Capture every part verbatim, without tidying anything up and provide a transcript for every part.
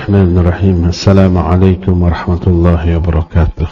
Bismillahirrahmanirrahim. Assalamualaikum warahmatullahi wabarakatuh.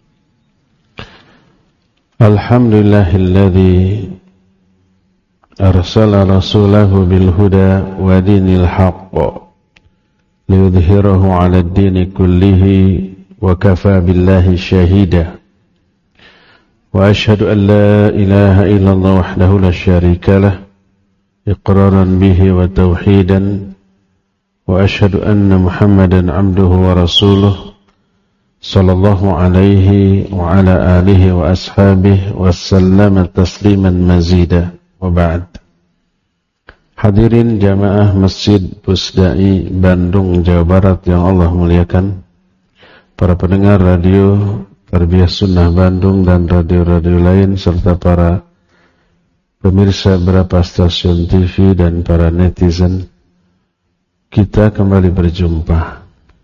Alhamdulillahilladzi arsala rasulahu bil huda wa dinil haqq liyudhhirahu 'ala ad-dini kullihi wa kafa billahi shahida. Wa ashhadu an la ilaha illallah wahdahu la syarika lah iqraran bihi wa tauhidan. وأشهد أن محمدا عبده ورسوله صلى الله عليه وعلى آله وأصحابه وسلم تسليما مزيدا وبعد. Hadirin jamaah Masjid Pusdai Bandung, Jawa Barat yang Allah muliakan, para pendengar radio Tarbiyah Sunnah Bandung dan radio-radio lain, serta para pemirsa beberapa stasiun T V dan para netizen, kita kembali berjumpa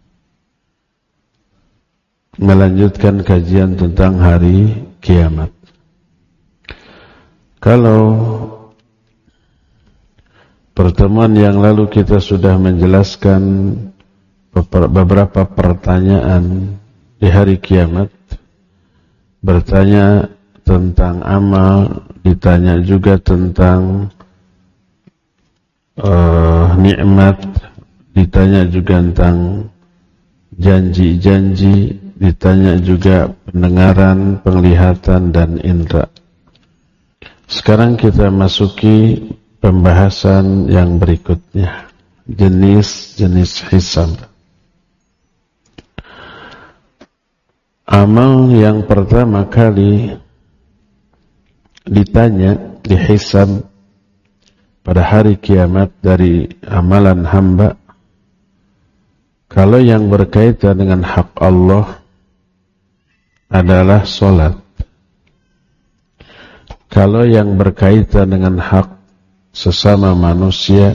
melanjutkan kajian tentang hari kiamat. Kalau pertemuan yang lalu kita sudah menjelaskan beberapa pertanyaan di hari kiamat, bertanya tentang amal, ditanya juga tentang uh, nikmat, ditanya juga tentang janji-janji, ditanya juga pendengaran, penglihatan, dan indera. Sekarang kita masuki pembahasan yang berikutnya, jenis-jenis hisab. Amal yang pertama kali ditanya, dihisab pada hari kiamat dari amalan hamba, kalau yang berkaitan dengan hak Allah adalah solat. Kalau yang berkaitan dengan hak sesama manusia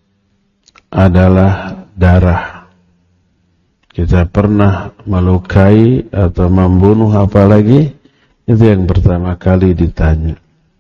adalah darah. Kita pernah melukai atau membunuh apalagi, itu yang pertama kali ditanya.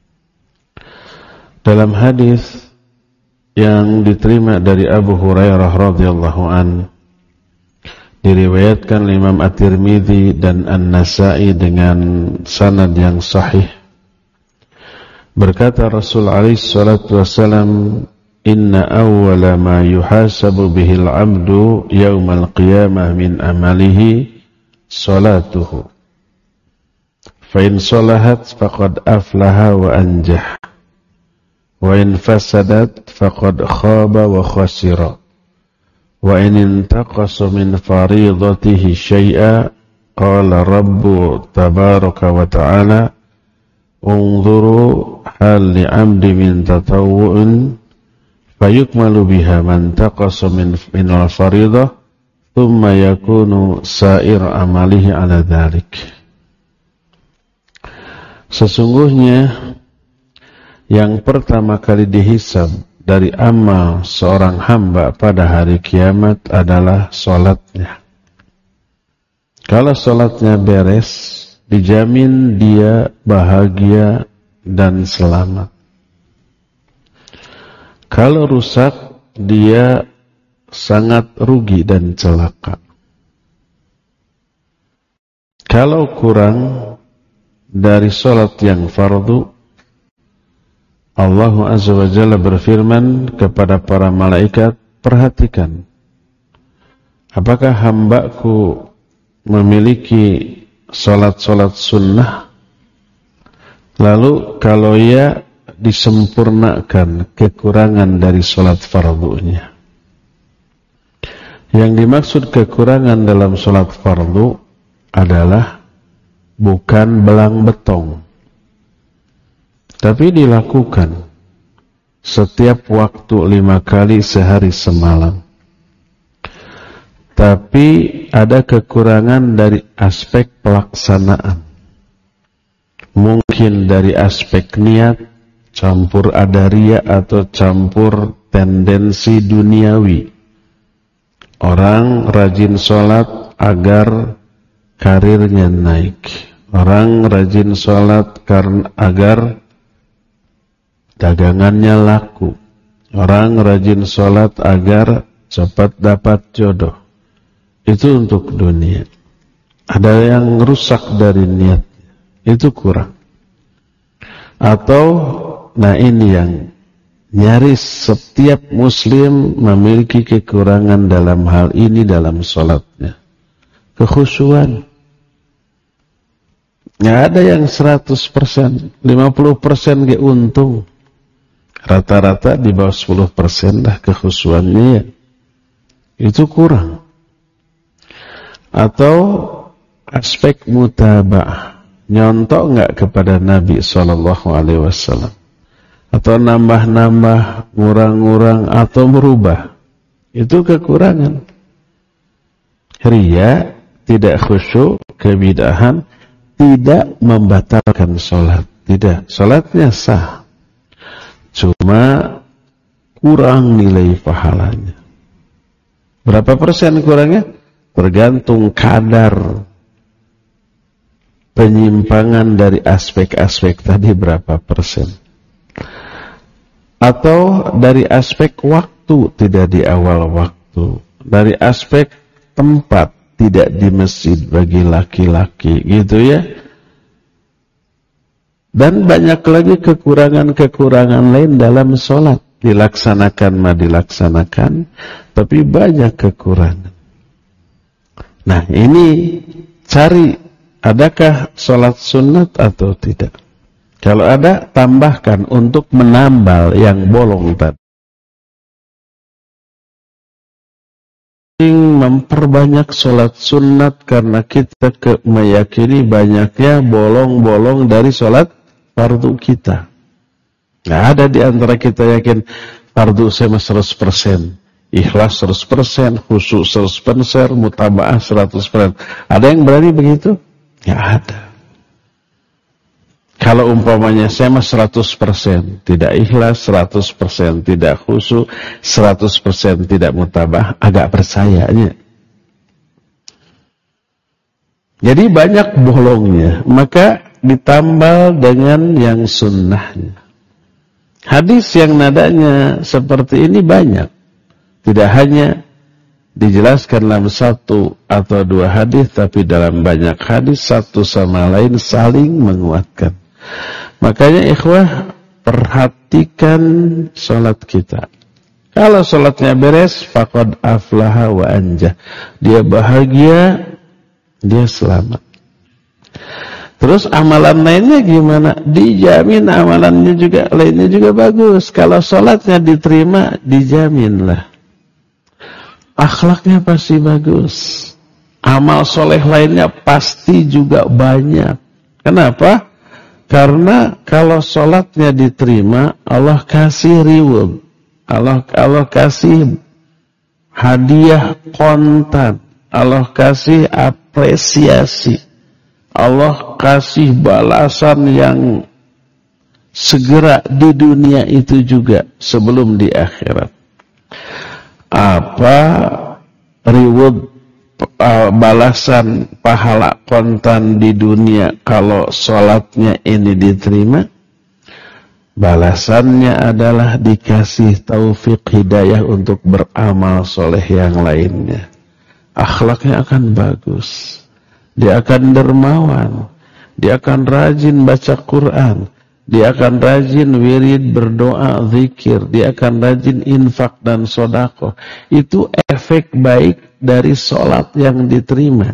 Dalam hadis yang diterima dari Abu Hurairah radhiyallahu anhu, diriwayatkan Imam At-Tirmidzi dan An-Nasa'i dengan sanad yang sahih, berkata Rasul alaihi salatu wasalam, inna awwala ma yuhasabu bihil abdu yaumal qiyamah min amalihi salatuhu, fa in salahat faqad aflaha wa anjah, wa in fasadat faqad khaba wa khasira, wa in intaqasa min faridatihi syai'a qala rabbu tabaraka wa ta'ala unzuru hal li'amdi min tatawwu'in fayukmalu biha man taqasa min minal faridah thumma yakunu sa'ir amalihi ala dhalik. Sesungguhnya yang pertama kali dihisab dari amal seorang hamba pada hari kiamat adalah solatnya. Kalau solatnya beres, dijamin dia bahagia dan selamat. Kalau rusak, dia sangat rugi dan celaka. Kalau kurang dari solat yang fardu, Allah Azza wa Jalla berfirman kepada para malaikat, perhatikan, apakah hambaku memiliki solat-solat sunnah? Lalu kalau ya, disempurnakan kekurangan dari solat fardunya. Yang dimaksud kekurangan dalam solat fardu adalah bukan belang betong, tapi dilakukan setiap waktu lima kali sehari semalam. Tapi ada kekurangan dari aspek pelaksanaan. Mungkin dari aspek niat, campur ada riya atau campur tendensi duniawi. Orang rajin sholat agar karirnya naik. Orang rajin sholat karena agar dagangannya laku. Orang rajin sholat agar cepat dapat jodoh. itu untuk dunia. Ada yang rusak dari niat, itu kurang. Atau, nah ini yang nyaris setiap muslim memiliki kekurangan dalam hal ini dalam sholatnya. Kekhusyuan. Nggak ada yang seratus persen, lima puluh persen ke untung. Rata-rata di bawah sepuluh persen dah kekhusyuannya ya. Itu kurang. Atau aspek mutaba'ah, nyontok nggak kepada Nabi shallallahu alaihi wasallam, atau nambah-nambah, ngurang-ngurang, atau merubah, itu kekurangan. Riya, tidak khusyuk, kebidahan, tidak membatalkan sholat, tidak, sholatnya sah, cuma kurang nilai pahalanya. Berapa persen kurangnya? Tergantung kadar penyimpangan dari aspek-aspek tadi berapa persen. Atau dari aspek waktu, tidak di awal waktu. Dari aspek tempat, tidak di masjid bagi laki-laki, gitu ya. Dan banyak lagi kekurangan-kekurangan lain dalam sholat. Dilaksanakan mah dilaksanakan, tapi banyak kekurangan. Nah ini cari, adakah sholat sunat atau tidak? Kalau ada, tambahkan untuk menambal yang bolong tadi. Memperbanyak sholat sunat karena kita ke, meyakini banyaknya bolong-bolong dari sholat fardu kita. Nggak ada di antara kita yakin fardu saya seratus persen, ikhlas seratus persen, khusyuk seratus persen, mutaba'ah seratus persen. Ada yang berani begitu? Nggak ada. Kalau umpamanya saya mah seratus persen, tidak ikhlas, seratus persen tidak khusyuk, seratus persen tidak mutaba'ah, agak percayanya. Jadi banyak bolongnya, maka ditambal dengan yang sunnahnya. Hadis yang nadanya seperti ini banyak. Tidak hanya dijelaskan dalam satu atau dua hadis, tapi dalam banyak hadis satu sama lain saling menguatkan. Makanya ikhwah, perhatikan sholat kita. Kalau sholatnya beres, faqad aflaha wa anjah. Dia bahagia, dia selamat. Terus amalan lainnya gimana? Dijamin amalannya juga, lainnya juga bagus. Kalau sholatnya diterima, dijaminlah. Akhlaknya pasti bagus. Amal soleh lainnya pasti juga banyak. Kenapa? Karena kalau sholatnya diterima, Allah kasih reward. Allah, Allah kasih hadiah kontan. Allah kasih apresiasi. Allah kasih balasan yang segera di dunia itu juga sebelum di akhirat. Apa reward, uh, balasan pahala kontan di dunia kalau sholatnya ini diterima? Balasannya adalah dikasih taufik hidayah untuk beramal soleh yang lainnya. Akhlaknya akan bagus. Dia akan dermawan, dia akan rajin baca Quran, dia akan rajin wirid, berdoa, zikir, dia akan rajin infak dan sedekah. Itu efek baik dari sholat yang diterima.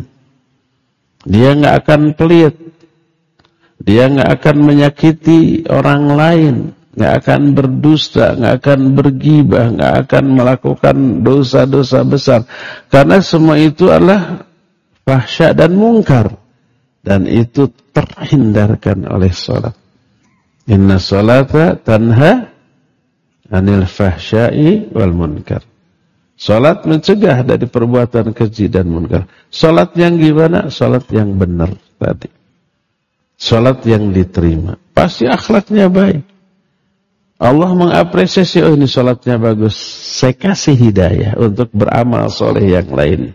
Dia nggak akan pelit, dia nggak akan menyakiti orang lain, nggak akan berdusta, nggak akan bergibah, nggak akan melakukan dosa-dosa besar. Karena semua itu adalah fahsya dan mungkar, dan itu terhindarkan oleh sholat. Inna sholata tanha anil fahsya'i wal munkar. Sholat mencegah dari perbuatan keji dan munkar. Sholat yang gimana? Sholat yang benar tadi. Sholat yang diterima. Pasti akhlaknya baik. Allah mengapresiasi, oh ini sholatnya bagus, saya kasih hidayah untuk beramal soleh yang lain.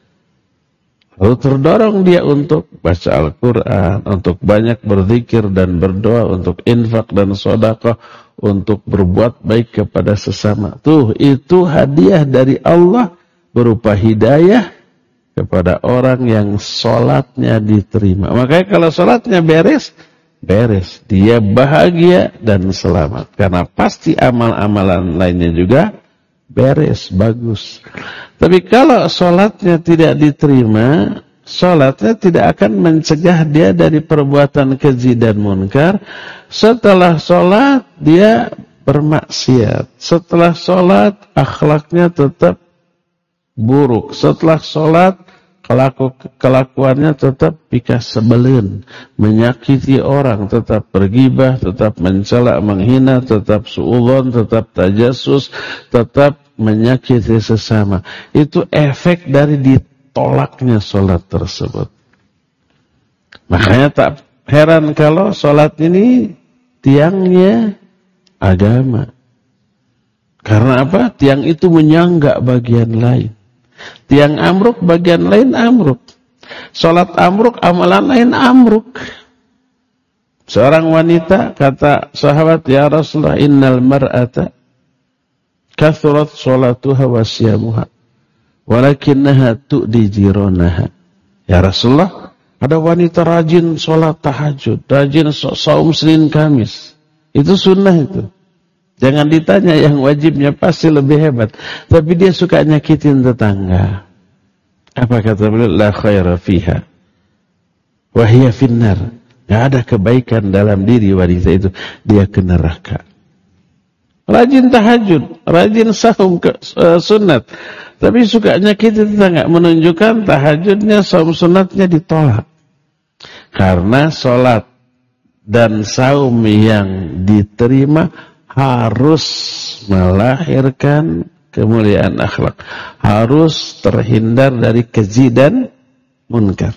Lalu terdorong dia untuk baca Al-Quran, untuk banyak berzikir dan berdoa, untuk infak dan sedekah, untuk berbuat baik kepada sesama. Tuh, itu hadiah dari Allah berupa hidayah kepada orang yang sholatnya diterima. Makanya kalau sholatnya beres, beres. Dia bahagia dan selamat. Karena pasti amal-amalan lainnya juga beres, bagus. Tapi kalau sholatnya tidak diterima, sholatnya tidak akan mencegah dia dari perbuatan keji dan munkar. Setelah sholat, dia bermaksiat. Setelah sholat, akhlaknya tetap buruk. Setelah sholat, kelaku, kelakuannya tetap pikas sebelin, menyakiti orang, tetap bergibah, tetap mencela, menghina, tetap suudzon, tetap tajasus, tetap menyakiti sesama. Itu efek dari ditolaknya sholat tersebut. Makanya tak heran kalau sholat ini tiangnya agama. Karena apa? Tiang itu menyangga bagian lain. Tiang amruk, bagian lain amruk. Sholat amruk, amalan lain amruk. Seorang wanita kata sahabat, ya Rasulullah, innal mar'ata kathurat sholatuha wa siyamuha walakinnaha tu'di jiranaha. Ya Rasulullah, ada wanita rajin sholat tahajud, rajin saum Senin Kamis. Itu sunnah itu. Jangan ditanya, yang wajibnya pasti lebih hebat. Tapi dia suka nyakitin tetangga. Apa kata beliau? La khaira fiha wa hiya finnar. Gak ada kebaikan dalam diri wanita itu. Dia ke neraka. Rajin tahajud, rajin saum ke, uh, sunat. Tapi suka nyakitin tetangga. Menunjukkan tahajudnya, saum sunatnya ditolak. Karena sholat dan saum yang diterima harus melahirkan kemuliaan akhlak. Harus terhindar dari keji dan munkar.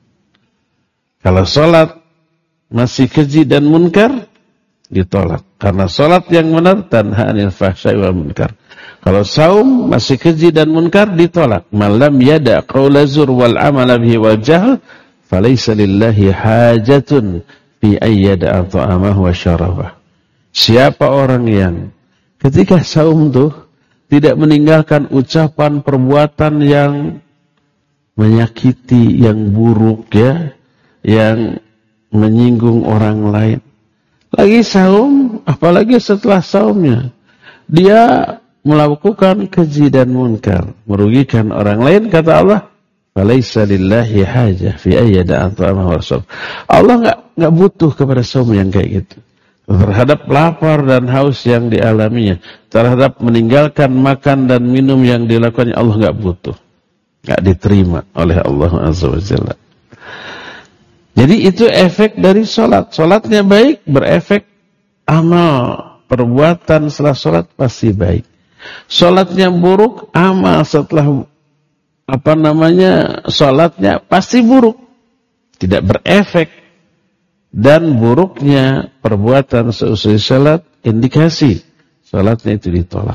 Kalau sholat masih keji dan munkar, ditolak. Karena sholat yang benar tanha anil fahsya'i wal munkar. Kalau saum masih keji dan munkar, ditolak. Malam yada qawla zur wal amala bihi wal jahl, falaysa lillahi hajatun fi ayyada ta'amahu wa syarabah. Siapa orang yang ketika saum tuh tidak meninggalkan ucapan perbuatan yang menyakiti, yang buruk ya, yang menyinggung orang lain. Lagi saum, apalagi setelah saumnya, dia melakukan keji dan munkar, merugikan orang lain, kata Allah, falaisa lillahi hajah fi ayyada ta'amahu wa syarabah. Allah enggak enggak butuh kepada saum yang kayak gitu. Terhadap lapar dan haus yang dialaminya, terhadap meninggalkan makan dan minum yang dilakukannya, Allah enggak butuh, enggak diterima oleh Allah Azza wa Jalla. Jadi itu efek dari sholat. Sholatnya baik, berefek amal perbuatan setelah sholat pasti baik. Sholatnya buruk, amal setelah apa namanya sholatnya pasti buruk, tidak berefek. Dan buruknya perbuatan seusai salat indikasi salatnya itu ditolak.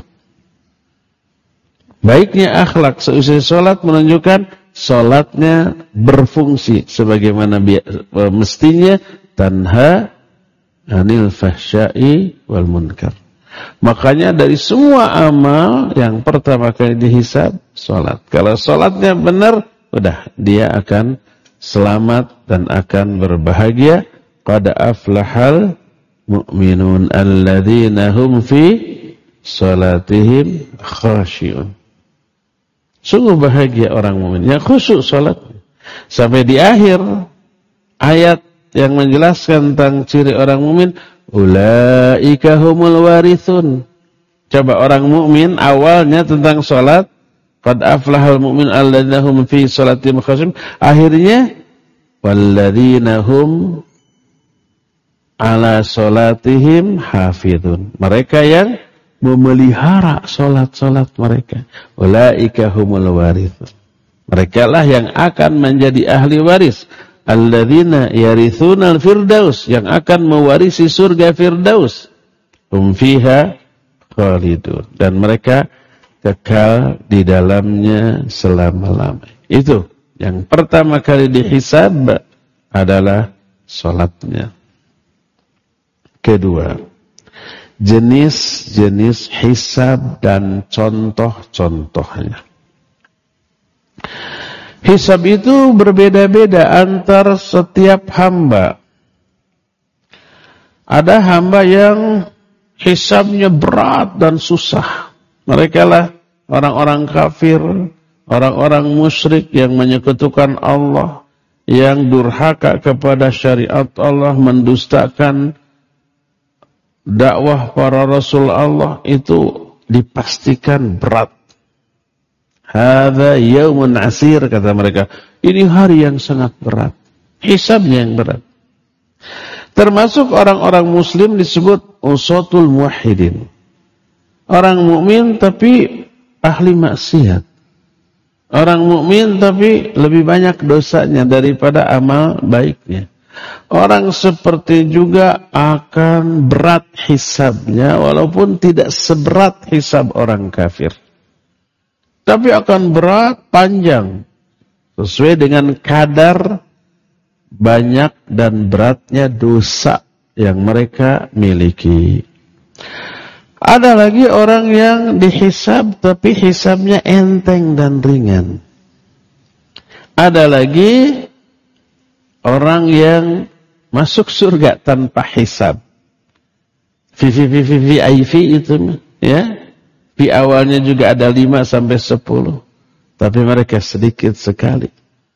Baiknya akhlak seusai salat menunjukkan salatnya berfungsi sebagaimana mestinya, tanha anil fahsya'i wal munkar. Makanya dari semua amal yang pertama kali dihisab salat. Kalau salatnya benar, udah dia akan selamat dan akan berbahagia. Qad aflahal mu'minun alladzina hum fi salatihim khashi'un. Sungguh bahagia orang mukmin yang khusyuk salat. Sampai di akhir ayat yang menjelaskan tentang ciri orang mukmin, ulaika humul warithun. Coba orang mukmin awalnya tentang salat, qad aflahal mu'min alladzina hum fi salatihim khashi'un. Akhirnya walladzina hum ala salatihim hafidun. Mereka yang memelihara salat-salat mereka. Ulaika humul warithun. Mereka lah yang akan menjadi ahli waris. Alladzina yarithunal firdaus, yang akan mewarisi surga firdaus. Hum fiha khalidun. Dan mereka kekal di dalamnya selama-lamanya. Itu yang pertama kali dihisab adalah salatnya. Kedua, jenis-jenis hisab dan contoh-contohnya. Hisab itu berbeda-beda antar setiap hamba. Ada hamba yang hisabnya berat dan susah. Mereka lah orang-orang kafir, orang-orang musyrik yang menyekutukan Allah, yang durhaka kepada syariat Allah, mendustakan dakwah para rasul Allah, itu dipastikan berat. Hadza yaumun asir, kata mereka. Ini hari yang sangat berat. Hisabnya yang berat. Termasuk orang-orang muslim disebut usatul muwahhidin. Orang mukmin tapi ahli maksiat. Orang mukmin tapi lebih banyak dosanya daripada amal baiknya. Orang seperti juga akan berat hisabnya walaupun tidak seberat hisab orang kafir. Tapi akan berat, panjang. Sesuai dengan kadar banyak dan beratnya dosa yang mereka miliki. Ada lagi orang yang dihisab tapi hisabnya enteng dan ringan. Ada lagi orang yang masuk surga tanpa hisab. V V V V I P itu ya. Di awalnya juga ada lima sampai sepuluh. Tapi mereka sedikit sekali.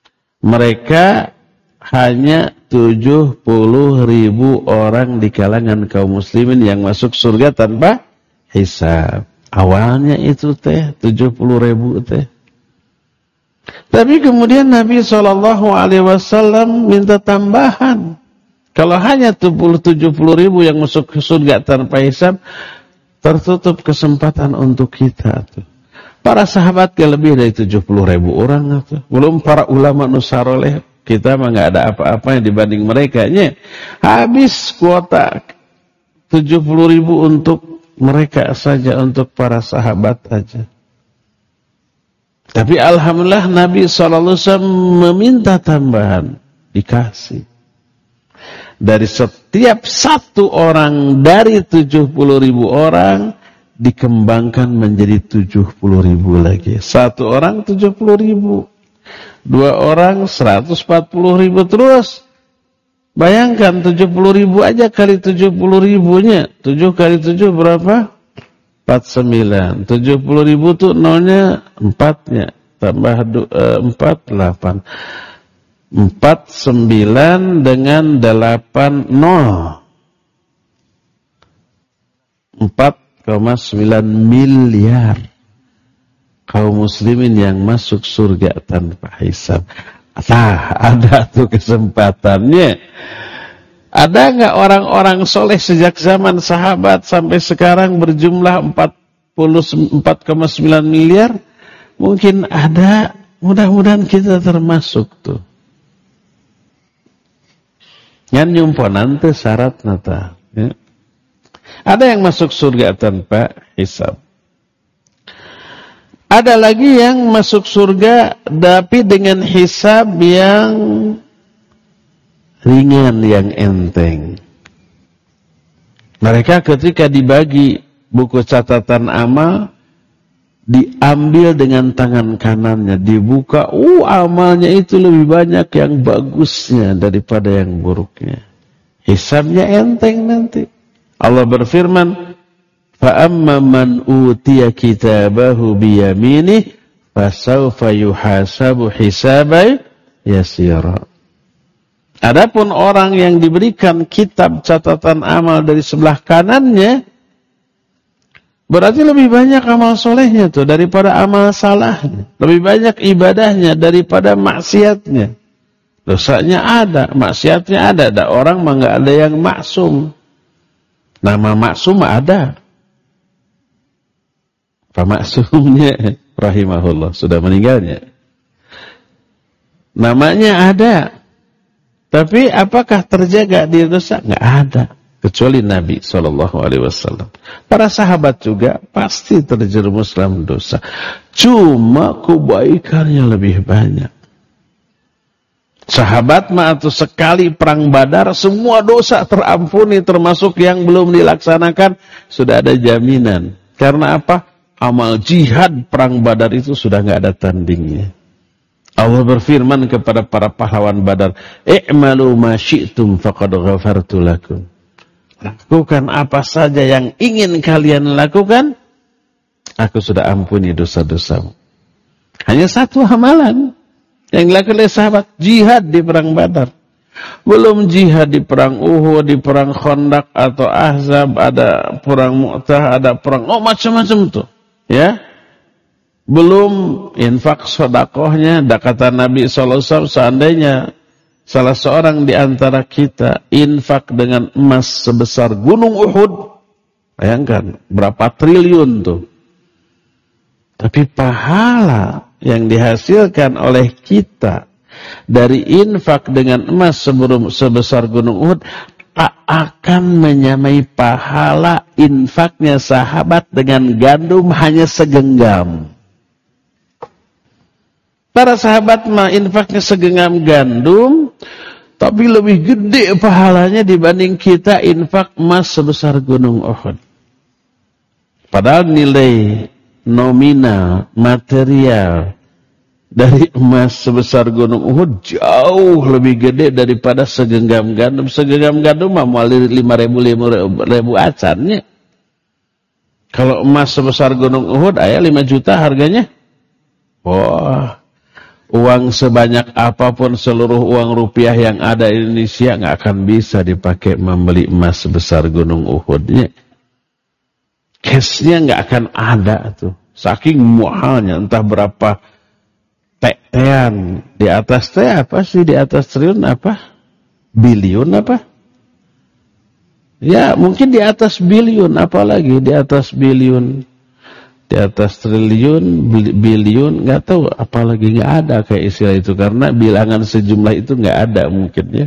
Mereka hanya tujuh puluh ribu orang di kalangan kaum muslimin yang masuk surga tanpa hisab. Awalnya itu teh tujuh puluh ribu teh. Tapi kemudian Nabi shallallahu alaihi wasallam minta tambahan. Kalau hanya tujuh puluh ribu yang masuk surga tanpa hisab, tertutup kesempatan untuk kita tuh. Para sahabat ke lebih dari tujuh puluh ribu orang tuh. Belum para ulama nusaroleh. Kita mah nggak ada apa-apanya dibanding mereka. Nya. Habis kuota tujuh puluh ribu untuk mereka saja, untuk para sahabat saja. Tapi alhamdulillah Nabi shallallahu alaihi wasallam meminta tambahan. Dikasih. Dari setiap satu orang dari tujuh puluh ribu orang dikembangkan menjadi tujuh puluh ribu lagi. Satu orang tujuh puluh ribu. Dua orang seratus empat puluh ribu terus. Bayangkan tujuh puluh ribu aja kali tujuh puluh ribunya. tujuh kali tujuh berapa? empat puluh sembilan. tujuh puluh ribu tuh nolnya empatnya. Tambah empat, delapan. empat, sembilan dengan delapan, nol. empat koma sembilan miliar. Kaum muslimin yang masuk surga tanpa hisab. Nah, ada tuh kesempatannya. Ada nggak orang-orang soleh sejak zaman sahabat sampai sekarang berjumlah empat puluh empat koma sembilan miliar? Mungkin ada, mudah-mudahan kita termasuk tuh. Yang nyumponan tuh syarat nata. Ya. Ada yang masuk surga tanpa hisab. Ada lagi yang masuk surga tapi dengan hisab yang ringan, yang enteng. Mereka ketika dibagi buku catatan amal, diambil dengan tangan kanannya, dibuka, uh amalnya itu lebih banyak yang bagusnya daripada yang buruknya. Hisabnya enteng nanti. Allah berfirman, فَأَمَّا مَنْ أُوتِيَ كِتَابَهُ بِيَمِينِهِ فَسَوْفَ يُحَاسَبُ حِسَابًا يَسِيرًا. Adapun orang yang diberikan kitab catatan amal dari sebelah kanannya, berarti lebih banyak amal solehnya tuh daripada amal salahnya. Lebih banyak ibadahnya daripada maksiatnya. Dosanya ada, maksiatnya ada. Ada orang mah nggak ada yang maksum. Nama maksum ada. Pak maksumnya rahimahullah sudah meninggalnya. Namanya ada. Tapi apakah terjaga dia dosa? Nggak ada. Kecuali Nabi shallallahu alaihi wasallam. Para sahabat juga pasti terjerumus dalam dosa. Cuma kebaikannya lebih banyak. Sahabat mah atau sekali perang Badar, semua dosa terampuni termasuk yang belum dilaksanakan. Sudah ada jaminan. Karena apa? Amal jihad perang Badar itu sudah nggak ada tandingnya. Allah berfirman kepada para pahlawan Badar, "I'malu ma syi'tum faqad ghafartu lakum." Lakukan apa saja yang ingin kalian lakukan, aku sudah ampuni dosa-dosamu. Hanya satu amalan yang dilakukan oleh sahabat, jihad di perang Badar. Belum jihad di perang Uhud, di perang Khandaq atau Ahzab, ada perang Mu'tah, ada perang, oh macam-macam tuh, ya. Belum infak sedekahnya. Kata Nabi sallallahu alaihi wasallam, seandainya salah seorang di antara kita infak dengan emas sebesar gunung Uhud, bayangkan berapa triliun tuh. Tapi pahala yang dihasilkan oleh kita dari infak dengan emas sebelum sebesar gunung Uhud tak akan menyamai pahala infaknya sahabat dengan gandum hanya segenggam. Para sahabat mah infaknya segenggam gandum, tapi lebih gede pahalanya dibanding kita infak emas sebesar gunung Uhud. Padahal nilai nominal, material dari emas sebesar gunung Uhud jauh lebih gede daripada segenggam gandum. Segenggam gandum mah mau lima ribu, lima ribu acannya. Kalau emas sebesar gunung Uhud, ayah lima juta harganya. Wah. Uang sebanyak apapun, seluruh uang rupiah yang ada di Indonesia nggak akan bisa dipakai membeli emas sebesar gunung Uhudnya. Cashnya nggak akan ada tuh. Saking muhalnya, entah berapa tean di atas teh apa sih, di atas triliun apa? Biliun apa? Ya mungkin di atas biliun, apalagi di atas biliun. Di atas triliun, biliun, nggak tahu, apalagi nggak ada kayak istilah itu, karena bilangan sejumlah itu nggak ada mungkin ya.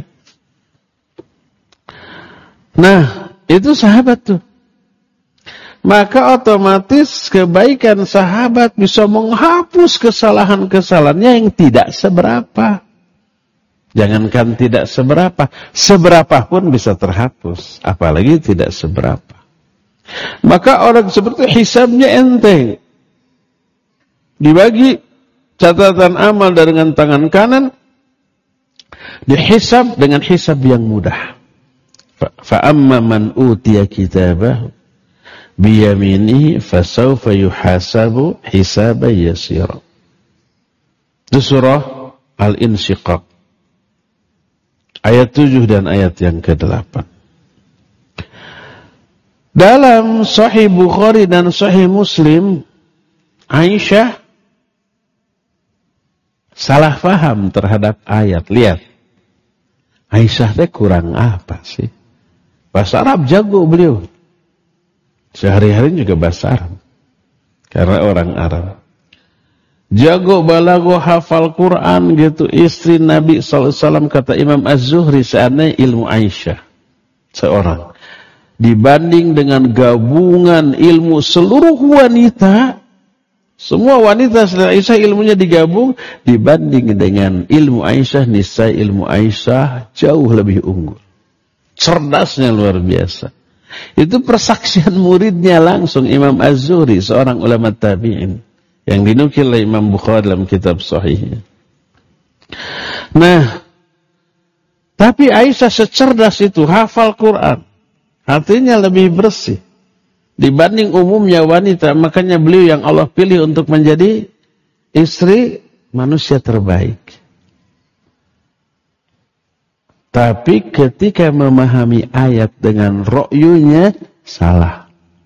Nah, itu sahabat tuh. Maka otomatis kebaikan sahabat bisa menghapus kesalahan-kesalahannya yang tidak seberapa. Jangankan tidak seberapa, seberapa pun bisa terhapus, apalagi tidak seberapa. Maka orang seperti hisabnya enteng. Dibagi catatan amal dengan tangan kanan, dihisab dengan hisab yang mudah. Fa amma man utiya kitabahu biyaminihi fasawfa yuhasabu hisaban yasira. Itu surah Al-Insyiqaq ayat tujuh dan ayat yang kedelapan. Dalam Sahih Bukhari dan Sahih Muslim, Aisyah salah faham terhadap ayat. Lihat, Aisyah teh kurang apa sih? Bahasa Arab jago beliau. Sehari-hari juga bahasa Arab. Karena orang Arab. Jago balago, hafal Quran gitu. Istri Nabi sallallahu alaihi wasallam, kata Imam Az-Zuhri, seandainya ilmu Aisyah seorang dibanding dengan gabungan ilmu seluruh wanita, semua wanita selain Aisyah ilmunya digabung, dibanding dengan ilmu Aisyah, niscaya ilmu Aisyah jauh lebih unggul. Cerdasnya luar biasa. Itu persaksian muridnya langsung, Imam Az-Zuhri, seorang ulama tabi'in, yang dinukil oleh Imam Bukhari dalam kitab Sahihnya. Nah, tapi Aisyah secerdas itu, hafal Quran, hatinya lebih bersih dibanding umumnya wanita. Makanya beliau yang Allah pilih untuk menjadi istri manusia terbaik. Tapi ketika memahami ayat dengan ro'yunya, salah.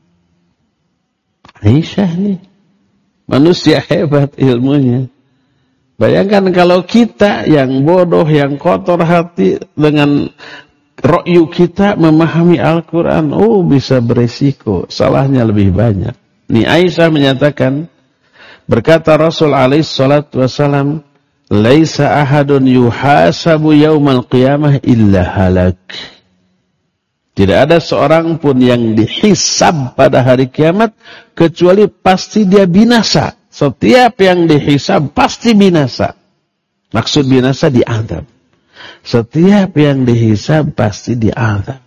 Aisyah nih manusia hebat ilmunya. Bayangkan kalau kita yang bodoh, yang kotor hati, dengan ro'yu kita memahami Al-Quran, oh bisa beresiko, salahnya lebih banyak. Nih Aisyah menyatakan, berkata Rasul alaihi salatu wassalam, laisa ahadun yuhasabu yaumal qiyamah illa halak. Tidak ada seorang pun yang dihisab pada hari kiamat kecuali pasti dia binasa. Setiap yang dihisab pasti binasa. Maksud binasa diazab. Setiap yang dihisab pasti diazab.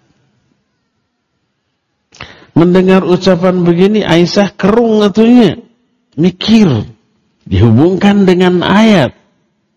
Mendengar ucapan begini, Aisyah kerung atunya, mikir, dihubungkan dengan ayat.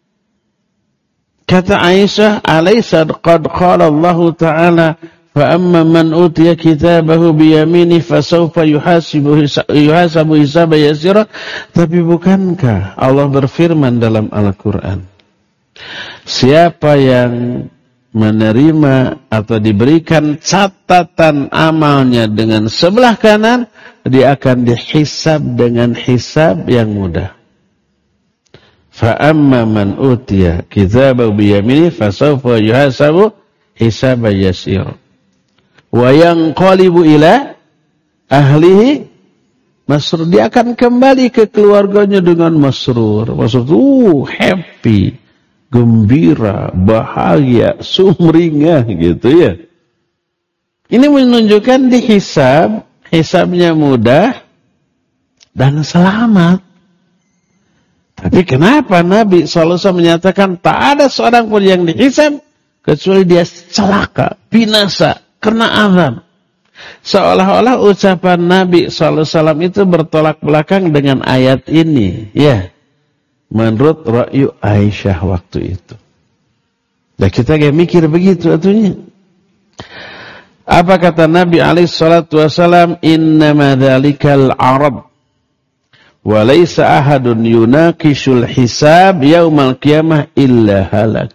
Kata Aisyah, "Alaysa qad qala Allah Ta'ala, fa amma man utiya kitabahu bi yaminihi fasawfa yuhasibu yuhasabu hisaban yasira." Tapi bukankah Allah berfirman dalam Al-Qur'an, siapa yang menerima atau diberikan catatan amalnya dengan sebelah kanan, dia akan dihisab dengan hisab yang mudah. Fa amma man utiya kitabahu bi yaminihi fasawfa yuhasabu hisaban yasira wa yanqalibu ila ahlihi masrur. Dia akan kembali ke keluarganya dengan masrur. Masrur uh happy, gembira, bahagia, sumringah gitu ya. Ini menunjukkan dihisab, hisabnya mudah dan selamat. Tapi kenapa Nabi shallallahu alaihi wasallam menyatakan tak ada seorang pun yang dihisab kecuali dia celaka, binasa, kena azab. Seolah-olah ucapan Nabi shallallahu alaihi wasallam itu bertolak belakang dengan ayat ini. Ya, menurut ra'yu Aisyah waktu itu. Dan kita gak mikir begitu atunya. Apa kata Nabi alaihi salatu wasallam? Innama dzalikal arab. Walaysa ahadun yunaqishul hisab yaumal qiyamah illa halak.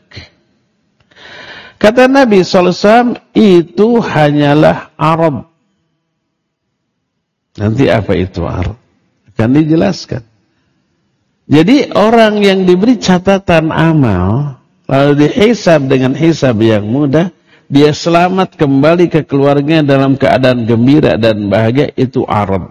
Kata Nabi shallallahu alaihi wasallam, itu hanyalah arab. Nanti apa itu arab? Akan dijelaskan. Jadi orang yang diberi catatan amal, lalu dihisab dengan hisab yang mudah, dia selamat kembali ke keluarganya dalam keadaan gembira dan bahagia, itu arab.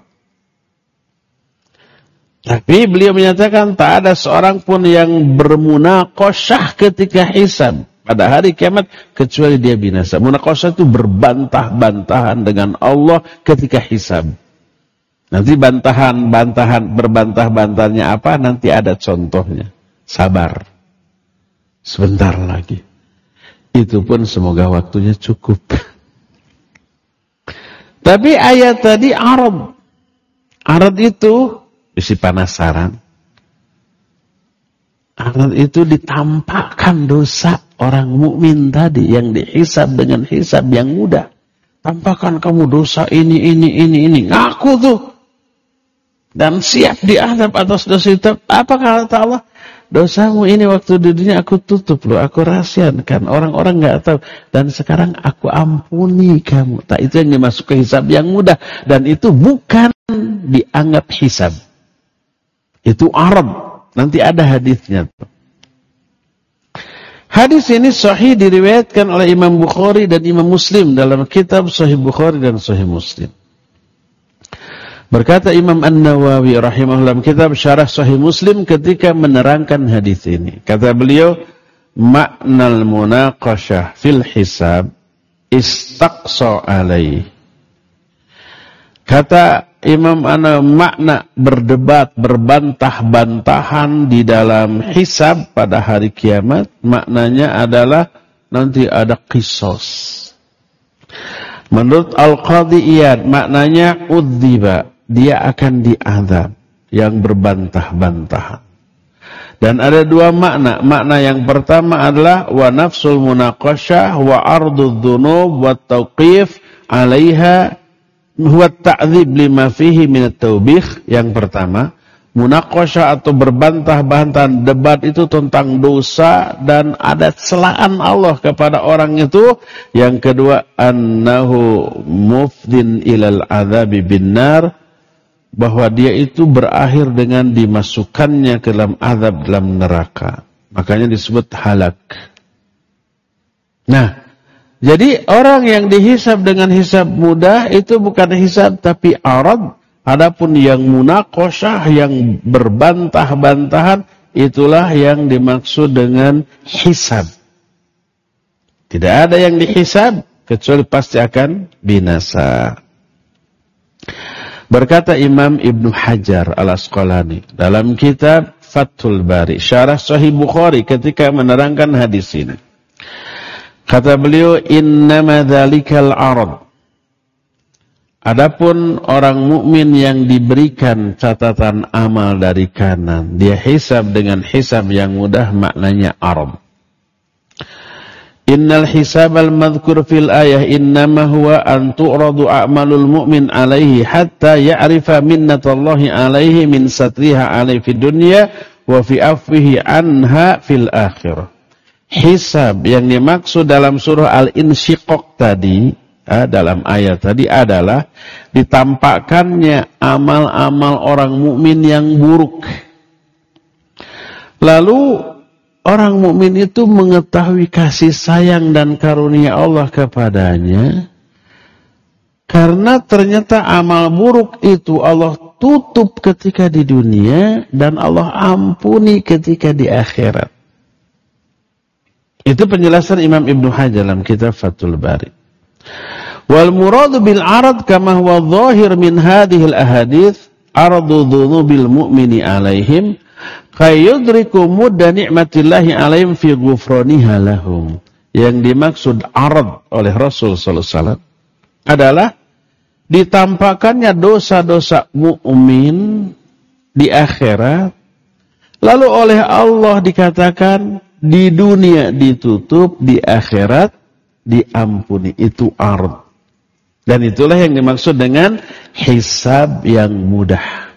Tapi beliau menyatakan tak ada seorang pun yang bermunaqasyah ketika hisab pada hari kiamat kecuali dia binasa. Munaqasyah itu berbantah-bantahan dengan Allah ketika hisab. Nanti bantahan-bantahan, berbantah-bantahnya apa? Nanti ada contohnya. Sabar. Sebentar lagi. Itu pun semoga waktunya cukup. Tapi ayat tadi arad. Arad itu isi penasaran. Arad itu ditampakkan dosa orang mukmin tadi yang dihisab dengan hisab yang mudah. Tampakkan kamu dosa ini, ini, ini, ini. Ngaku tuh. Dan siap diadab atas dosa itu. Apa kata Allah? Dosamu ini waktu di dunia aku tutup loh. Aku rahasiakan. Orang-orang gak tahu. Dan sekarang aku ampuni kamu. Tak, itu yang dimasuk ke hisab yang mudah. Dan itu bukan dianggap hisab. Itu arab. Nanti ada hadisnya. Hadis ini sahih diriwayatkan oleh Imam Bukhari dan Imam Muslim dalam kitab Sahih Bukhari dan Sahih Muslim. Berkata Imam An-Nawawi rahimahullah kitab Syarah Sahih Muslim ketika menerangkan hadis ini. Kata beliau, maknal munaqasyah fil hisab istaqsa alaih. Kata Imam Ana, makna berdebat, berbantah-bantahan di dalam hisab pada hari kiamat, maknanya adalah nanti ada qisas. Menurut Al-Qadhi Iyad, maknanya udziba, dia akan diazab, yang berbantah-bantahan. Dan ada dua makna. Makna yang pertama adalah wa nafsul munaqasyah wa ardudz dzunub wa tauqif 'alaiha huwa ta'dzib lima fihi min at-taubikh. Yang pertama, munaqasyah atau berbantah-bantahan, debat itu tentang dosa dan ada celaan Allah kepada orang itu. Yang kedua, annahu mufdin ilal adzabi binnar, bahwa dia itu berakhir dengan dimasukkannya ke dalam azab dalam neraka. Makanya disebut halak. Nah, jadi orang yang dihisab dengan hisab mudah itu bukan hisab tapi arad. Adapun yang munaqasyah, yang berbantah-bantahan, itulah yang dimaksud dengan hisab. Tidak ada yang dihisab kecuali pasti akan binasa. Berkata Imam Ibnu Hajar Al-Asqalani dalam kitab Fathul Bari, Syarah Sahih Bukhari, ketika menerangkan hadis ini. Kata beliau, innama dzalikal arad. Adapun orang mukmin yang diberikan catatan amal dari kanan, dia hisab dengan hisab yang mudah, maknanya arad. Innal hisabal madhkur fil ayah innama huwa an tu'radu a'malul mu'min alaihi hatta ya'rifa minnatallahi alaihi min satriha alaihi fid dunya wa fi afwihi anha fil akhirah. Hisab yang dimaksud dalam surah Al-Insyiqaq tadi, eh, dalam ayat tadi adalah ditampakkannya amal-amal orang mukmin yang buruk. Lalu orang mukmin itu mengetahui kasih sayang dan karunia Allah kepadanya, karena ternyata amal buruk itu Allah tutup ketika di dunia dan Allah ampuni ketika di akhirat. Itu penjelasan Imam Ibnu Hajar dalam kitab Fathul Bari. Wal muradu bil arad kama huwa dhahir min hadhil ahadits aradu dhunubil mu'mini alaihim kayudriku mudda ni'matillahi alaihim fi ghufraniha lahum. Yang dimaksud arad oleh Rasul sallallahu alaihi wasallam adalah ditampakkannya dosa-dosa mukmin di akhirat, lalu oleh Allah dikatakan di dunia ditutup, di akhirat diampuni. Itu arad. Dan itulah yang dimaksud dengan hisab yang mudah.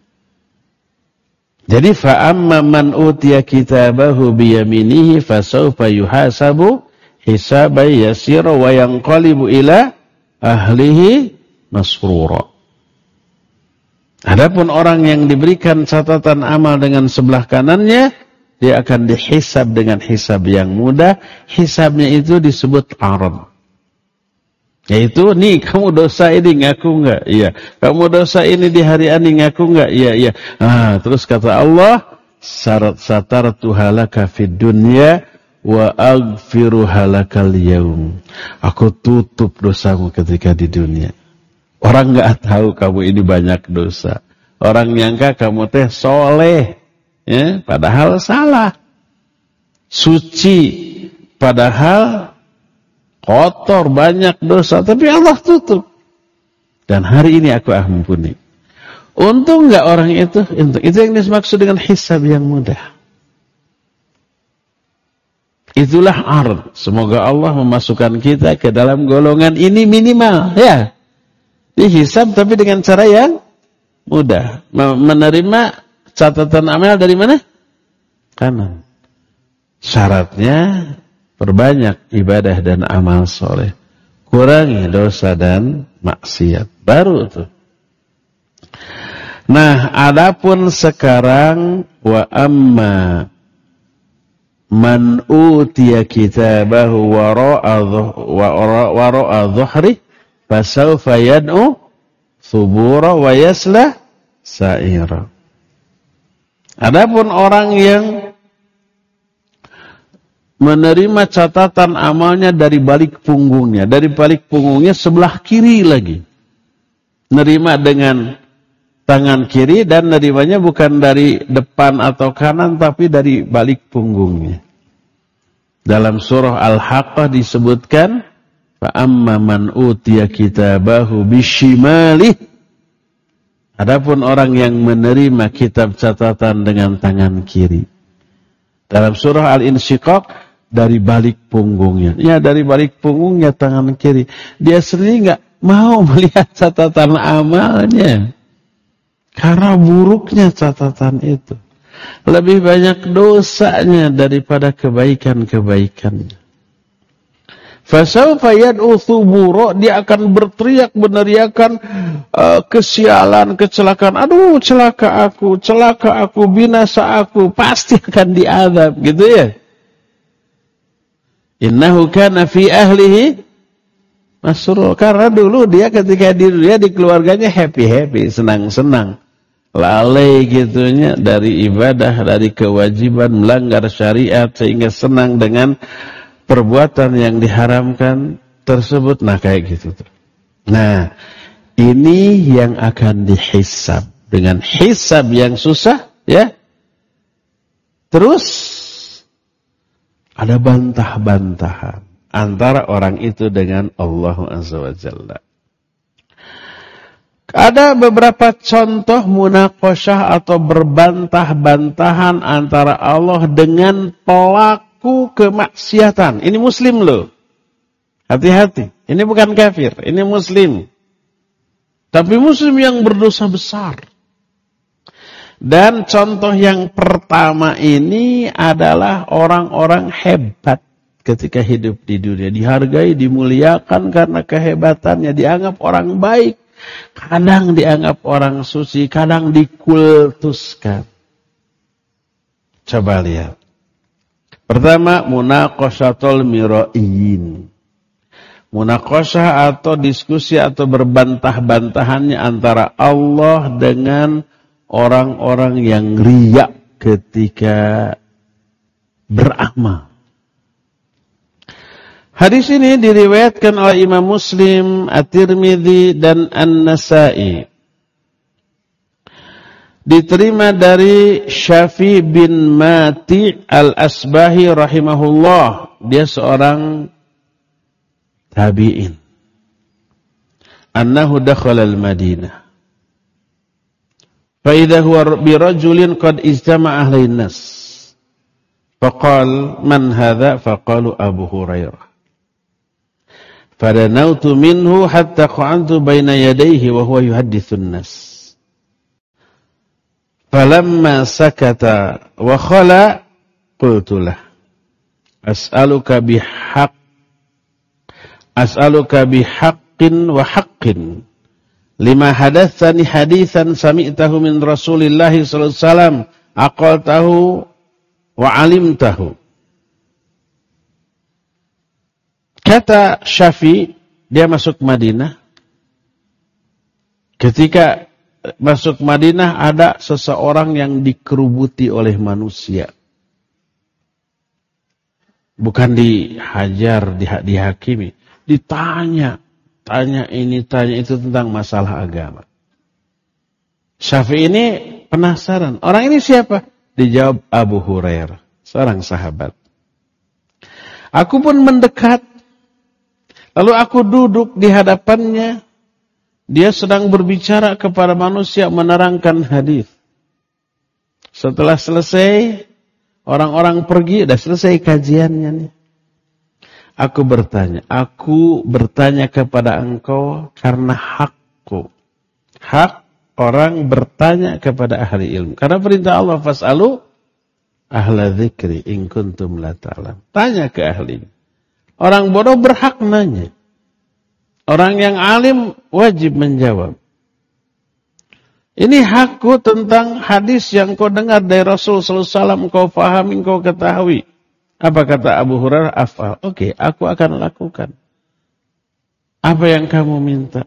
Jadi fa'amma man utiya kitabahu biyaminihi fasawfa yuhasabu hisaban yasira wa yanqalibu ila ahlihi masrura. Adapun orang yang diberikan catatan amal dengan sebelah kanannya, dia akan dihisab dengan hisab yang mudah. Hisabnya itu disebut arad. Yaitu, nih kamu dosa ini ngaku enggak? Iya. Kamu dosa ini di hari ini ngaku enggak? Iya, iya. Ah, terus kata Allah, syarat satartu halaka fid dunya wa aghfiru halakal yaum. Aku tutup dosamu ketika di dunia. Orang enggak tahu kamu ini banyak dosa. Orang nyangka kamu teh soleh, ya, padahal salah. Suci, padahal kotor, banyak dosa, tapi Allah tutup. Dan hari ini aku ampuni. Untung enggak orang itu? Itu yang dimaksud dengan hisab yang mudah. Itulah ard. Semoga Allah memasukkan kita ke dalam golongan ini minimal. Ya, dihisab tapi dengan cara yang mudah. Menerima catatan amal dari mana? Kanan. Syaratnya perbanyak ibadah dan amal soleh. Kurangi dosa dan maksiat. Baru tuh. Nah, adapun sekarang wa amma man utiya kitabahu wara'a wara'a dhuhri fasawfa yad'u thubura wa yasla sa'ira. Adapun orang yang menerima catatan amalnya dari balik punggungnya. Dari balik punggungnya sebelah kiri lagi. Nerima dengan tangan kiri dan nerimanya bukan dari depan atau kanan tapi dari balik punggungnya. Dalam surah Al-Haqqah disebutkan, فَأَمَّا مَنْ أُوتِيَ كِتَابَهُ بِشِمَالِهِ. Adapun orang yang menerima kitab catatan dengan tangan kiri. Dalam surah Al-Insyiqaq, dari balik punggungnya. Ya, dari balik punggungnya tangan kiri. Dia sendiri enggak mau melihat catatan amalnya. Karena buruknya catatan itu. Lebih banyak dosanya daripada kebaikan-kebaikannya. Fasawfa yad'u thubura, dia akan berteriak meneriakan uh, kesialan, kecelakaan. Aduh, celaka aku, celaka aku, binasa aku, pasti akan diazab, gitu ya. Innahu kana fi ahlihi masrur. Karena dulu dia ketika di dunia di keluarganya happy-happy, senang-senang. Lalai gitunya dari ibadah, dari kewajiban, melanggar syariat sehingga senang dengan perbuatan yang diharamkan tersebut. Nah, kayak gitu tuh. Nah, ini yang akan dihisab dengan hisab yang susah, ya. Terus ada bantah-bantahan antara orang itu dengan Allah Azza wa Jalla. Ada beberapa contoh munaqasyah atau berbantah-bantahan antara Allah dengan pelak pelaku kemaksiatan. Ini muslim loh. Hati-hati. Ini bukan kafir, ini muslim. Tapi muslim yang berdosa besar. Dan contoh yang pertama ini adalah orang-orang hebat ketika hidup di dunia. Dihargai, dimuliakan karena kehebatannya. Dianggap orang baik. Kadang dianggap orang suci, kadang dikultuskan. Coba lihat. Pertama, munaqashatul miraiyin. Munaqashah atau diskusi atau berbantah-bantahannya antara Allah dengan orang-orang yang riya ketika beramal. Hadis ini diriwayatkan oleh Imam Muslim, At-Tirmidzi dan An-Nasa'i. Diterima dari Syafi bin Mati al-Asbahi rahimahullah. Dia seorang tabi'in. Annahu dakhala al-Madinah. Fa idza huwa bi rajulin qad ijtama'a ahli an-nas. Faqala man hadha? Faqalu Abu Hurairah. Fadanautu minhu hatta qa'antu baina yadayhi wa huwa yuhadditsu an-nas. Falamma sakata wa khala qultu lahu as'aluka bihaqq as'aluka bihaqqin wa haqqin lima hadatsani haditsan sami'tahu min Rasulillah sallallahu alaihi wasallam aqaltahu wa 'alimtahu. Kata Syafi, dia masuk Madinah. Ketika masuk Madinah ada seseorang yang dikerubuti oleh manusia. Bukan dihajar, dihakimi. Ditanya, tanya ini, tanya itu tentang masalah agama. Syafi'i ini penasaran. Orang ini siapa? Dijawab Abu Hurairah, seorang sahabat. Aku pun mendekat. Lalu aku duduk di hadapannya. Dia sedang berbicara kepada manusia, menerangkan hadis. Setelah selesai, orang-orang pergi, sudah selesai kajiannya nih. Aku bertanya, aku bertanya kepada engkau karena hakku. Hak orang bertanya kepada ahli ilmu. Karena perintah Allah, fas'alu ahla dzikri in kuntum la ta'lam. Tanya ke ahli. Orang bodoh berhak nanya. Orang yang alim wajib menjawab. Ini hakku tentang hadis yang kau dengar dari Rasul sallallahu alaihi wasallam, kau fahami, kau ketahui. Apa kata Abu Hurairah? Afal. Oke, okay, aku akan lakukan. Apa yang kamu minta?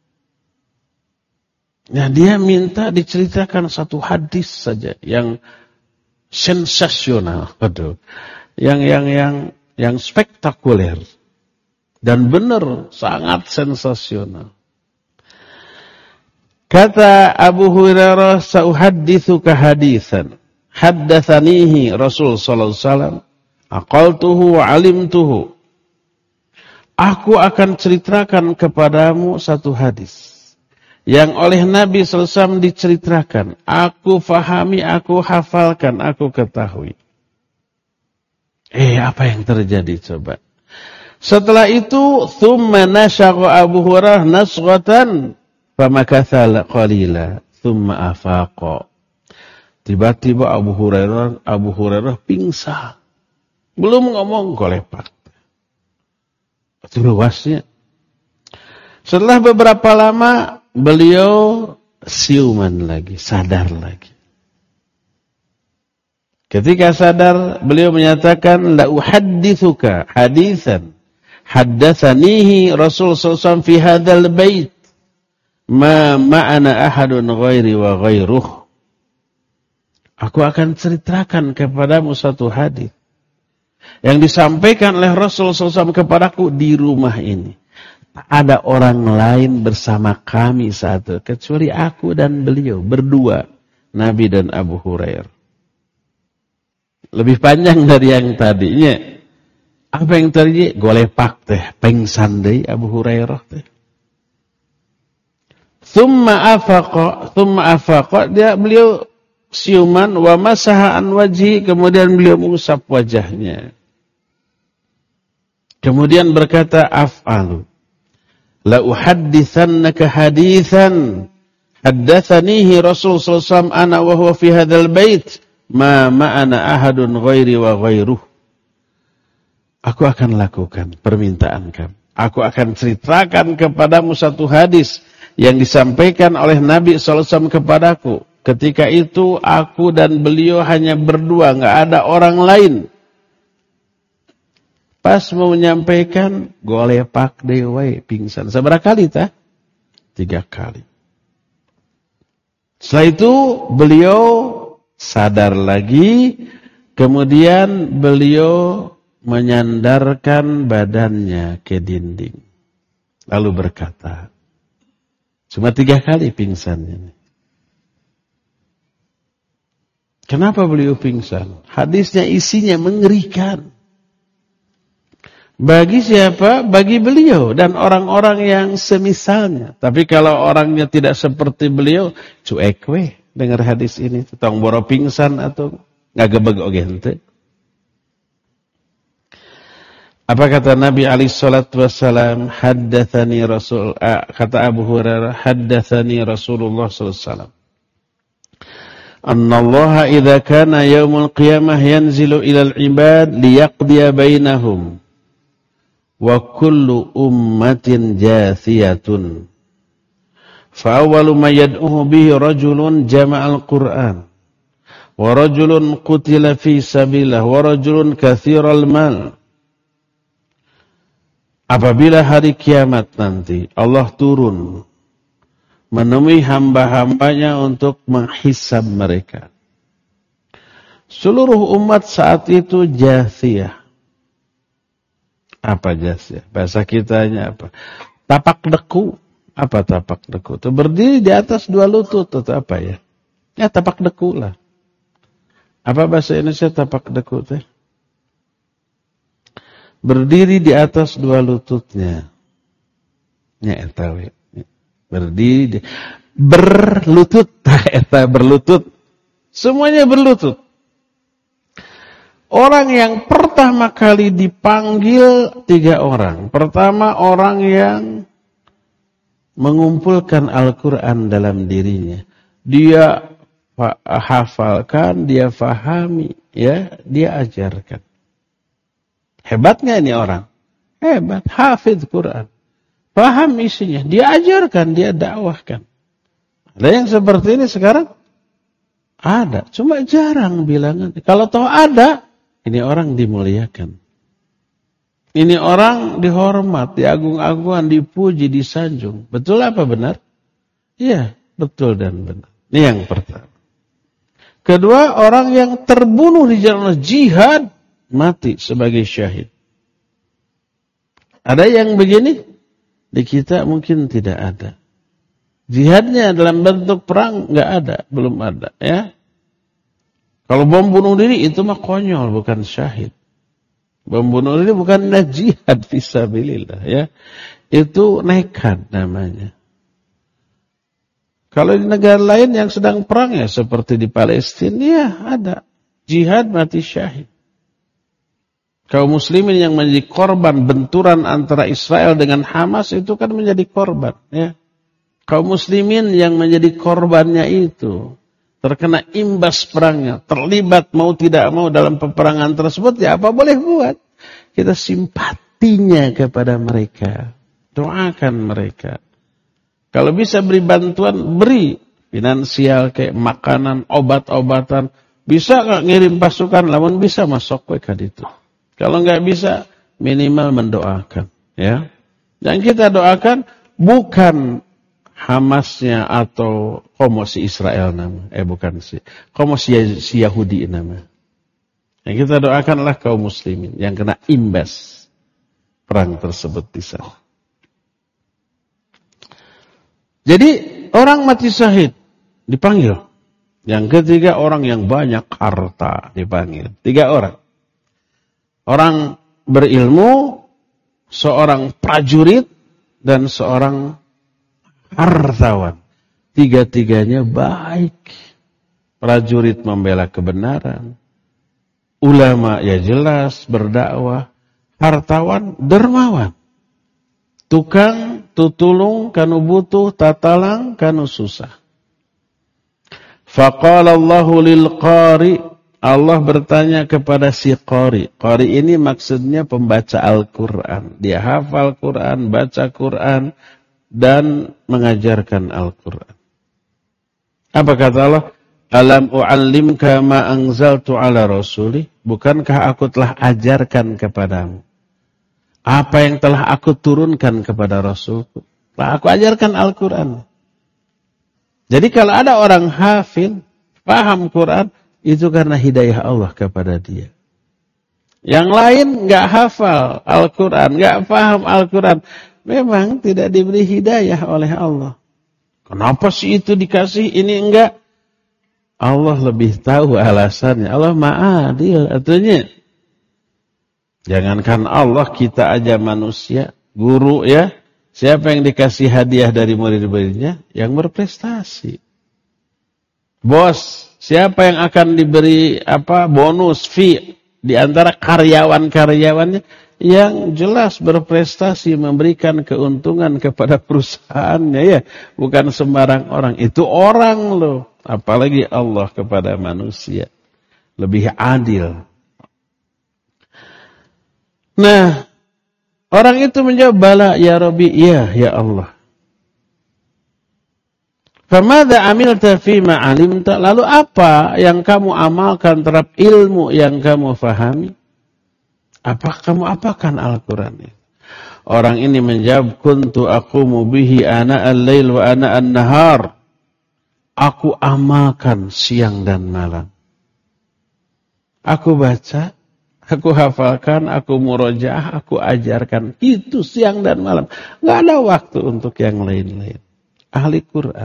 Nah, dia minta diceritakan satu hadis saja yang sensasional, aduh, yang yang yang yang spektakuler dan benar sangat sensasional. Kata Abu Hurairah, "Sauhadditsuka hadisan haddatsanihi Rasul sallallahu alaihi wasallam, aqaltuhu wa 'alimtuhu." Aku akan ceritakan kepadamu satu hadis yang oleh Nabi sallallahu alaihi wasallam diceritakan. Aku fahami, aku hafalkan, aku ketahui. Eh, apa yang terjadi coba? Setelah itu, thumma nashaqa Abu Hurairah nasghatan famakatha qalila, thumma afaqa. Tiba-tiba Abu Hurairah Abu Hurairah pingsan. Belum ngomong golepak. Itu luasnya. Setelah beberapa lama beliau siuman lagi, sadar lagi. Ketika sadar, beliau menyatakan, la uhaddithuka hadisan haddatsanihi Rasul sallallahu alaihi wasallam fi hadzal bait ma ma'ana ahadun ghairi wa ghairuh. Aku akan ceritakan kepadamu satu hadis yang disampaikan oleh Rasul sallallahu alaihi wasallam kepadaku di rumah ini. Tak ada orang lain bersama kami saat itu kecuali aku dan beliau berdua, Nabi dan Abu Hurairah. Lebih panjang dari yang tadinya. Apa yang terjadi? Golepak teh, pengsan deui Abu Hurairah teh. Tsumma afaqa, tsumma afaqa, dia beliau siuman wa masaha an wajhi, kemudian beliau mengusap wajahnya. Kemudian berkata, af'alu. La uhaddithannaka hadithan haddathanihi Rasul sallallahu alaihi wasallam ana wa huwa fi hadzal bait ma ma'ana ahadun ghairi wa ghairuh. Aku akan lakukan permintaan kamu. Aku akan ceritakan kepadamu satu hadis yang disampaikan oleh Nabi sallallahu alaihi wasallam kepadaku. Ketika itu aku dan beliau hanya berdua, enggak ada orang lain. Pas mau menyampaikan, golepak dewe pingsan. Seberapa kali tah? Tiga kali. Setelah itu beliau sadar lagi, kemudian beliau menyandarkan badannya ke dinding. Lalu berkata, cuma tiga kali pingsannya. Kenapa beliau pingsan? Hadisnya isinya mengerikan. Bagi siapa? Bagi beliau dan orang-orang yang semisalnya. Tapi kalau orangnya tidak seperti beliau, cuek weh dengar hadis ini. Tong boro pingsan atau ngagebeg oge henteu. Apa kata Nabi alaihi salatu wasallam? Haddatsani Rasul, kata Abu Hurairah, haddatsani Rasulullah sallallahu alaihi wasallam. Annallaha idza kana yaumul qiyamah yanzilu ilal ibad liyaqdiya bainahum. Wa kullu ummatin jathiyatun. Fa awwalu ma yad'uhu bihi rajulun jama'al Qur'an. Wa rajulun qutila fi sabilillah. Wa rajulun kathiral mal. Apabila hari kiamat nanti Allah turun menemui hamba-hambanya untuk menghisab mereka. Seluruh umat saat itu jathiyah. Apa jasya? Bahasa kitanya apa? Tapak deku. Apa tapak deku? Itu berdiri di atas dua lutut atau apa ya? Ya tapak deku lah. Apa bahasa Indonesia tapak deku teh? Berdiri di atas dua lututnya. Ya eta we. Berdiri di berlutut, eta berlutut. Semuanya berlutut. Orang yang pertama kali dipanggil tiga orang. Pertama orang yang mengumpulkan Al-Quran dalam dirinya. Dia hafalkan, dia fahami, ya, dia ajarkan. Hebatnya ini orang. Hebat, hafidh Quran. Paham isinya, dia ajarkan, dia dakwahkan. Ada yang seperti ini sekarang? Ada, cuma jarang bilangan. Kalau tahu ada, ini orang dimuliakan. Ini orang dihormat, diagung-agungan, dipuji, disanjung. Betul apa benar? Iya, betul dan benar. Ini yang pertama. Kedua, orang yang terbunuh di jalan jihad, mati sebagai syahid. Ada yang begini? Di kita mungkin tidak ada. Jihadnya dalam bentuk perang nggak ada, belum ada, ya. Kalau bom bunuh diri itu mah konyol, bukan syahid. Bom bunuh diri bukan jihad fisabilillah, ya. Itu nekat namanya. Kalau di negara lain yang sedang perang ya seperti di Palestina, ya ada jihad mati syahid. Kaum muslimin yang menjadi korban benturan antara Israel dengan Hamas itu kan menjadi korban, ya. Kaum muslimin yang menjadi korbannya itu terkena imbas perangnya, terlibat mau tidak mau dalam peperangan tersebut, ya apa boleh buat. Kita simpatinya kepada mereka. Doakan mereka. Kalau bisa beri bantuan, beri. Finansial, kayak makanan, obat-obatan. Bisa nggak ngirim pasukan, namun bisa masuk ke itu. Kalau nggak bisa, minimal mendoakan. Ya. Yang kita doakan bukan Hamasnya atau komosi Israel nama. Eh bukan sih. Komosi si Yahudi nama. Yang kita doakanlah kaum muslimin yang kena imbas perang tersebut di sana. Jadi orang mati syahid dipanggil. Yang ketiga orang yang banyak harta dipanggil. Tiga orang. Orang berilmu, seorang prajurit, dan seorang hartawan. Tiga-tiganya baik. Prajurit membela kebenaran. Ulama ya jelas berdakwah. hartawan dermawan. Tukang tutulung kanu butuh, tatalang kanu susah. Faqala Allahu lil qari, Allah bertanya kepada si qari. Qari ini maksudnya pembaca Al-Qur'an. Dia hafal Qur'an, baca Qur'an dan mengajarkan Al-Qur'an. Apa kata Allah? Alam u'allimka ma anzaltu ala rasuli? Bukankah aku telah ajarkan kepadamu apa yang telah aku turunkan kepada Rasulku? Nah, aku ajarkan Al-Quran. Jadi kalau ada orang hafil, paham Quran, itu karena hidayah Allah kepada dia. Yang lain nggak hafal Al-Quran, nggak paham Al-Quran, memang tidak diberi hidayah oleh Allah. Kenapa sih itu dikasih, ini enggak? Allah lebih tahu alasannya. Allah maha adil, artinya. Jangankan Allah, kita aja manusia, guru ya. Siapa yang dikasih hadiah dari murid-muridnya? Yang berprestasi. Bos, siapa yang akan diberi apa bonus fee di antara karyawan-karyawannya? Yang jelas berprestasi, memberikan keuntungan kepada perusahaannya ya. Bukan sembarang orang. Itu orang loh. Apalagi Allah kepada manusia. Lebih adil. Nah, orang itu menjawab, bala ya Rabbi, iya ya Allah. Famadza amilta fima alimta? Lalu apa yang kamu amalkan terhadap ilmu yang kamu fahami? Apa kamu apakan Al-Quran ini? Orang ini menjawab, kuntu aqumu bihi ana al-lail wa ana an-nahar. Aku amalkan siang dan malam. Aku baca, aku hafalkan, aku murojaah, aku ajarkan. Itu siang dan malam. Nggak ada waktu untuk yang lain-lain. Ahli Quran.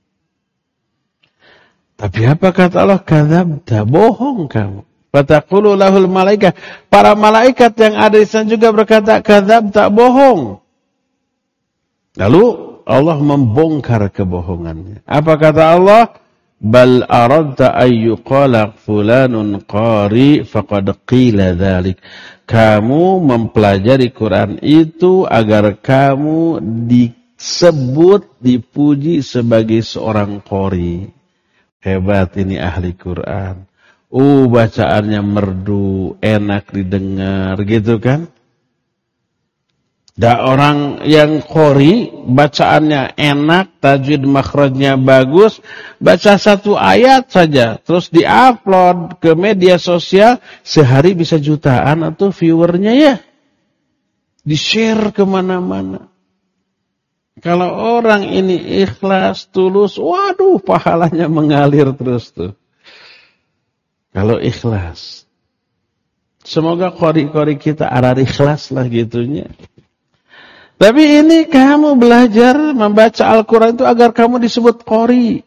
Tapi apa kata Allah? Kadzabta, bohong kamu. Fataqulu lahul malaikah. Para malaikat yang ada di sana juga berkata, kadzabta, bohong. Lalu Allah membongkar kebohongannya. Apa kata Allah? Bal aradta ayyuqala fulanun qari faqad qila dzalik. Kamu mempelajari Quran itu agar kamu disebut, dipuji sebagai seorang qari. Hebat ini ahli Quran. Uh, bacaannya merdu, enak didengar, gitu kan? Da orang yang qori, bacaannya enak, tajwid makhrajnya bagus, baca satu ayat saja, terus diupload ke media sosial, sehari bisa jutaan atau viewernya ya. Di-share kemana-mana. Kalau orang ini ikhlas, tulus, waduh pahalanya mengalir terus tuh. Kalau ikhlas. Semoga qori-qori kita arah ikhlas lah gitunya. Tapi ini kamu belajar membaca Al-Quran itu agar kamu disebut qori.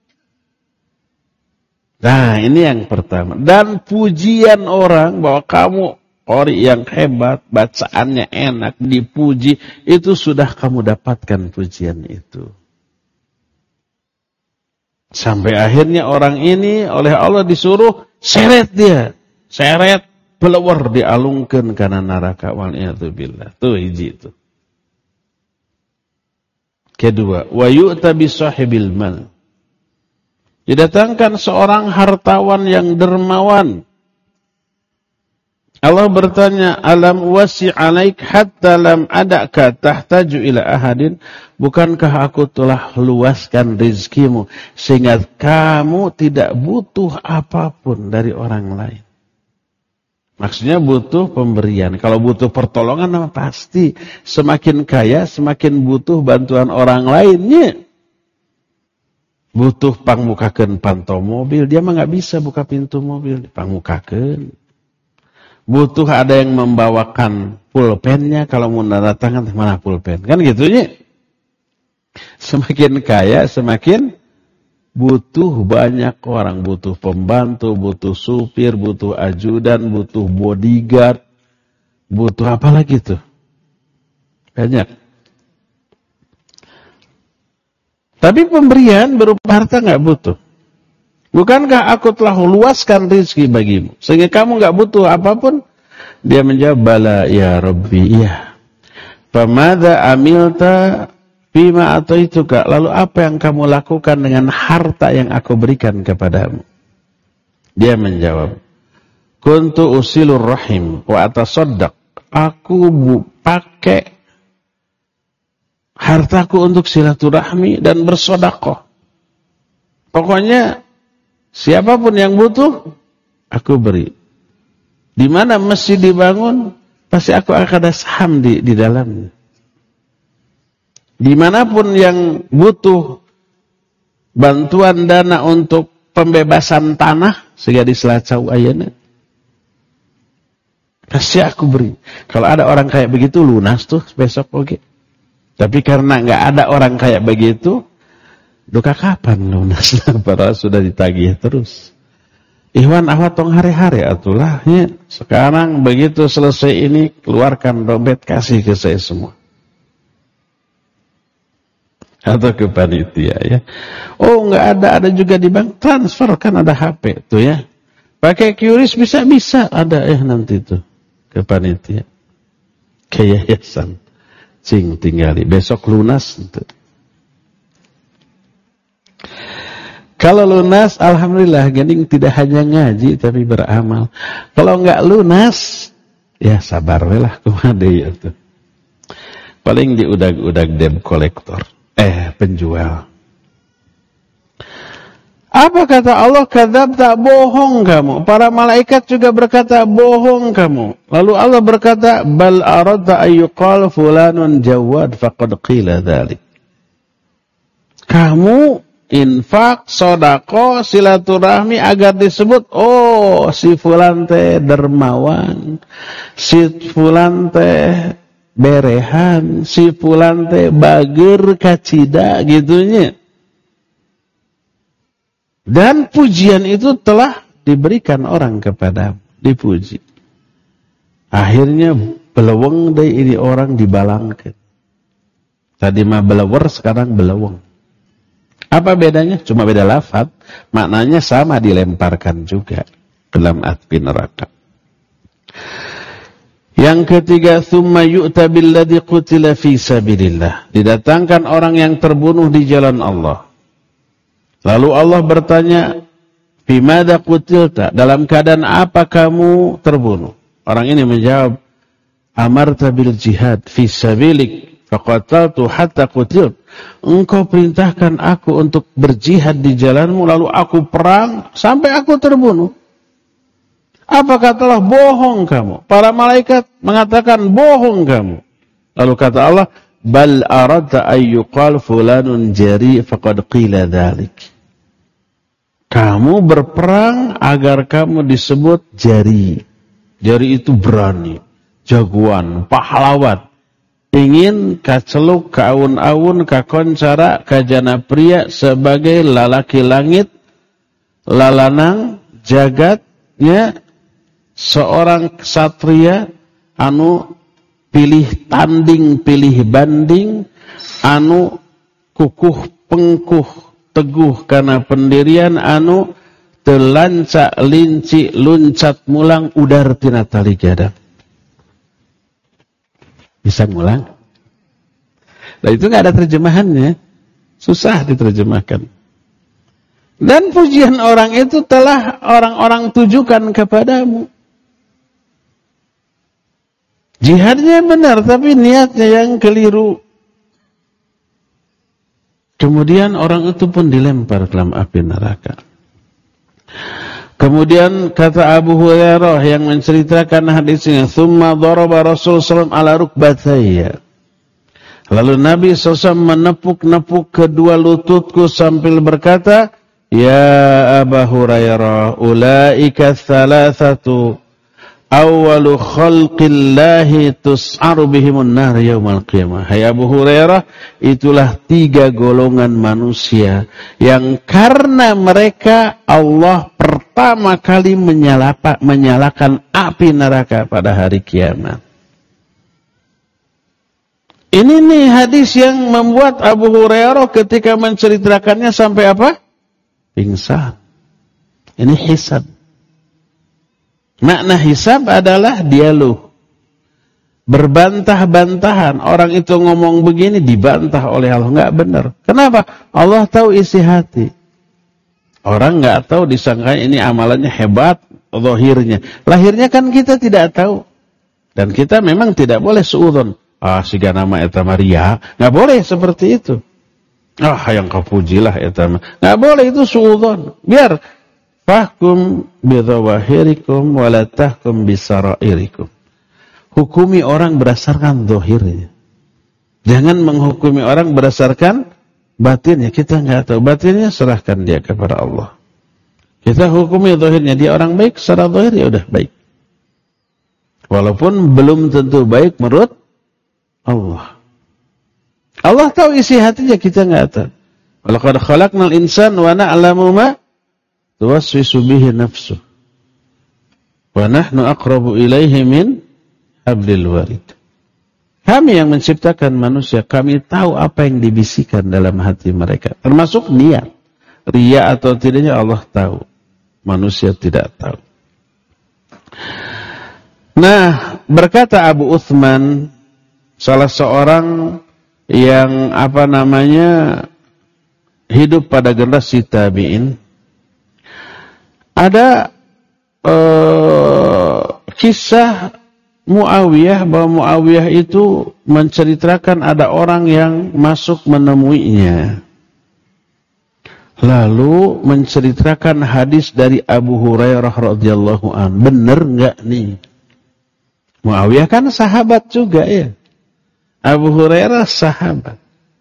Nah ini yang pertama. Dan pujian orang bahwa kamu qori yang hebat, bacaannya enak, dipuji. Itu sudah kamu dapatkan pujian itu. Sampai akhirnya orang ini oleh Allah disuruh seret dia. Seret, pelewar dialungkan karena neraka. Wal'iyadzubillah. Tuh hiji itu. Kedua, wa yu'ta bisahibil mal. Didatangkan seorang hartawan yang dermawan. Allah bertanya, alam wasi' alaik hatta lam adaka tahtaju ila ahadin. Bukankah aku telah luaskan rizkimu sehingga kamu tidak butuh apapun dari orang lain. Maksudnya butuh pemberian. Kalau butuh pertolongan pasti semakin kaya semakin butuh bantuan orang lainnya. Butuh pangmukakeun pantau mobil, dia mah nggak bisa buka pintu mobil, pangmukakeun. Butuh ada yang membawakan pulpennya kalau mau tanda tangan mana pulpen. Kan gitunya. Semakin kaya semakin butuh banyak orang, butuh pembantu, butuh supir, butuh ajudan, butuh bodyguard, butuh apa lagi tuh? Banyak. Tapi pemberian berupa harta nggak butuh. Bukankah aku telah luaskan rezeki bagimu sehingga kamu nggak butuh apapun? Dia menjawab, bala ya Rabbi, iya. Famadza amilta bima ataituka, lalu apa yang kamu lakukan dengan harta yang aku berikan kepadamu? Dia menjawab, kuntu usilur rahim wa atasaddaq, aku pakai hartaku untuk silaturahmi dan bersedekah. Pokoknya siapapun yang butuh aku beri. Di mana masjid dibangun, pasti aku akan ada saham di, di dalamnya. Dimanapun yang butuh bantuan dana untuk pembebasan tanah, sehingga di Selacau ayana, pasti aku beri. Kalau ada orang kayak begitu, lunas tuh besok oke. Okay. Tapi karena nggak ada orang kayak begitu, duka kapan lunas? Padahal sudah ditagih terus. Ikhwan ahwat tong hari-hari atulah ya. Sekarang begitu selesai ini, keluarkan dompet, kasih ke saya semua. Atau ke panitia ya. Oh nggak ada, ada juga di bank, transfer, kan ada H P tuh ya. Pakai Q R I S bisa-bisa ada ya nanti tuh ke panitia. Ke yayasan. Cing tinggali, besok lunas tuh. Kalau lunas, alhamdulillah, gening tidak hanya ngaji tapi beramal. Kalau enggak lunas, ya sabar lah kumade ya tuh. Paling diudag-udag debt collector, eh penjual. Apa kata Allah? Kadzab, tak bohong kamu. Para malaikat juga berkata bohong kamu. Lalu Allah berkata, bal aradta ayyuqal fulanun jawad faqad qila dzalik. Kamu infak, sodako, silaturahmi agar disebut, oh si fulan teh dermawan, si fulan teh berehan, si fulan teh bager kacida gitunya. Dan pujian itu telah diberikan orang kepada, dipuji. Akhirnya beleweng deh ini orang dibalangkan. Tadi mah belewer, sekarang beleweng. Apa bedanya? Cuma beda lafaz, maknanya sama, dilemparkan juga ke dalam api neraka. Yang ketiga, tsumma yu'ta billadzi qutila fi sabilillah. Didatangkan orang yang terbunuh di jalan Allah. Lalu Allah bertanya, "Bimada qutilta?" Dalam keadaan apa kamu terbunuh? Orang ini menjawab, "Amarta bil jihad fi sabilik, faqataltu hatta qutiltu." Engkau perintahkan aku untuk berjihad di jalanmu, lalu aku perang sampai aku terbunuh. Apa katalah bohong kamu? Para malaikat mengatakan bohong kamu. Lalu kata Allah, bal aradta ayyuqal fulanun jari faqad qila dzalik. Kamu berperang agar kamu disebut jari. Jari itu berani, jagoan, pahlawan. Ingin kaceluk, kaun-aun, kakoncara, kajana pria sebagai lalaki langit, lalanang, jagat, ya, seorang ksatria, anu pilih tanding, pilih banding, anu kukuh pengkuh, teguh karena pendirian, anu telancak linci luncat mulang udar tina tali gadang. Bisa ngulang? Nah itu nggak ada terjemahannya, susah diterjemahkan. Dan pujian orang itu telah orang-orang tujukan kepadamu. Jihadnya benar, tapi niatnya yang keliru. Kemudian orang itu pun dilempar ke dalam api neraka. Kemudian kata Abu Hurairah yang menceritakan hadisnya, "Tsumma daraba Rasul sallallahu alaihi wasallam ala rukbatayya." Lalu Nabi sallallahu alaihi wasallam menepuk-nepuk kedua lututku sambil berkata, "Ya Abu Hurairah, ulaika thalathatu awwalu khalqillahi tus'aru bihimun nar yaumal qiyamah." Hai Abu Hurairah, itulah tiga golongan manusia yang karena mereka Allah pertama kali menyalapa, menyalakan api neraka pada hari kiamat. Ini nih hadis yang membuat Abu Hurairah ketika menceritakannya sampai apa? Pingsan. Ini hisab. Makna hisab adalah dialog. Berbantah-bantahan. Orang itu ngomong begini dibantah oleh Allah. Enggak benar. Kenapa? Allah tahu isi hati. Orang enggak tahu, disangka ini amalannya hebat, zahirnya. Lahirnya kan kita tidak tahu. Dan kita memang tidak boleh suudzon. Ah, siga nama eta Maria. Enggak boleh seperti itu. Ah, yang kau pujilah eta mah. Enggak boleh itu suudzon. Biar fahkum bidzawahirikum wa la tahkum bisarairikum. Hukumi orang berdasarkan zahirnya. Jangan menghukumi orang berdasarkan batinnya. Kita enggak tahu batinnya, serahkan dia kepada Allah. Kita hukumi zahirnya, dia orang baik secara zahir, ya udah baik. Walaupun belum tentu baik menurut Allah. Allah tahu isi hatinya, kita enggak tahu. Walaqad khalaqnal insana wa na'lamu ma tuwaswisu bihi nafsuhu. Wa nahnu aqrabu ilaihi min hablil warid. Kami yang menciptakan manusia, kami tahu apa yang dibisikkan dalam hati mereka, termasuk niat. Riya atau tidaknya Allah tahu. Manusia tidak tahu. Nah, berkata Abu Uthman, salah seorang yang apa namanya hidup pada generasi tabi'in, ada uh, kisah Muawiyah, bahwa Muawiyah itu menceritakan ada orang yang masuk menemuinya. Lalu menceritakan hadis dari Abu Hurairah radhiyallahu an. Benar enggak nih? Muawiyah kan sahabat juga ya. Abu Hurairah sahabat.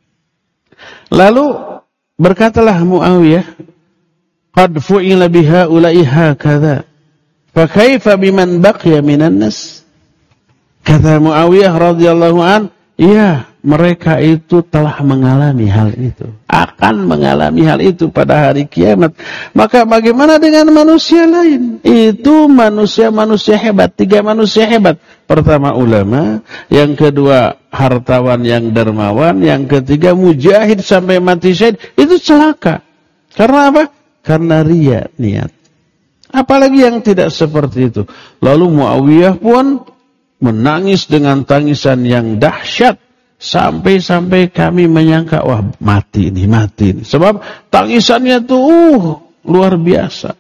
Lalu berkatalah Muawiyah, qad fu'ila biha ulai hakadha. Fa kaifa biman baqiya minan nas? Kata Muawiyah radhiyallahu an, iya, mereka itu telah mengalami hal itu, akan mengalami hal itu pada hari kiamat. Maka bagaimana dengan manusia lain? Itu manusia-manusia hebat, tiga manusia hebat. Pertama ulama, yang kedua hartawan yang dermawan, yang ketiga mujahid sampai mati syahid. Itu celaka. Karena apa? Karena riya niat. Apalagi yang tidak seperti itu. Lalu Muawiyah pun menangis dengan tangisan yang dahsyat, sampai-sampai kami menyangka, wah mati ini, mati ini. Sebab tangisannya tuh uh, luar biasa.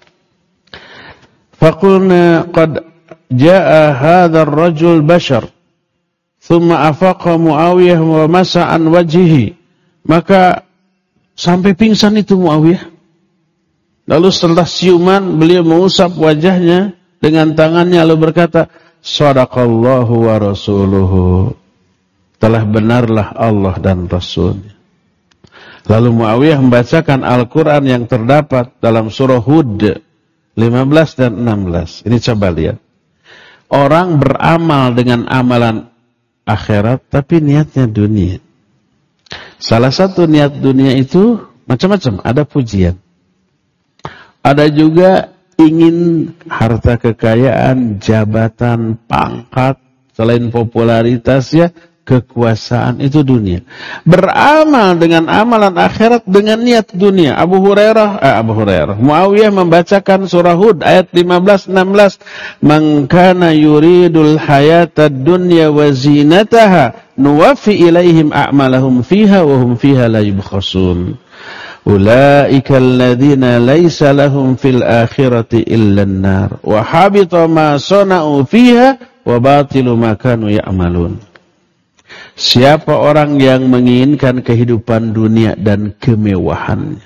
Faqulna qad jaa hadzal rajul bashar, thumma afaqa Muawiyah wa masa an wajhihi. Maka sampai pingsan itu Muawiyah. Lalu setelah siuman, beliau mengusap wajahnya dengan tangannya, lalu berkata, Sadaqallahu wa rasuluhu. Telah benarlah Allah dan Rasulnya. Lalu Muawiyah membacakan Al-Quran yang terdapat dalam surah Hud lima belas dan enam belas. Ini coba lihat. Orang beramal dengan amalan akhirat, tapi niatnya dunia. Salah satu niat dunia itu macam-macam. Ada pujian. Ada juga ingin harta kekayaan, jabatan, pangkat, selain popularitas ya, kekuasaan, itu dunia. Beramal dengan amalan akhirat dengan niat dunia. Abu Hurairah, eh, Abu Hurairah, Muawiyah membacakan surah Hud ayat lima belas enam belas. Man kana yuridul hayatad dunya wa zinataha nuwaffi ilaihim a'malahum fiha wa hum fiha la yubkhasun. Ulaika alladhina laysa lahum fil akhirati illa an-nar wa habita ma sana'u fiha wa batilu ma kanu ya'malun. Siapa orang yang menginginkan kehidupan dunia dan kemewahannya,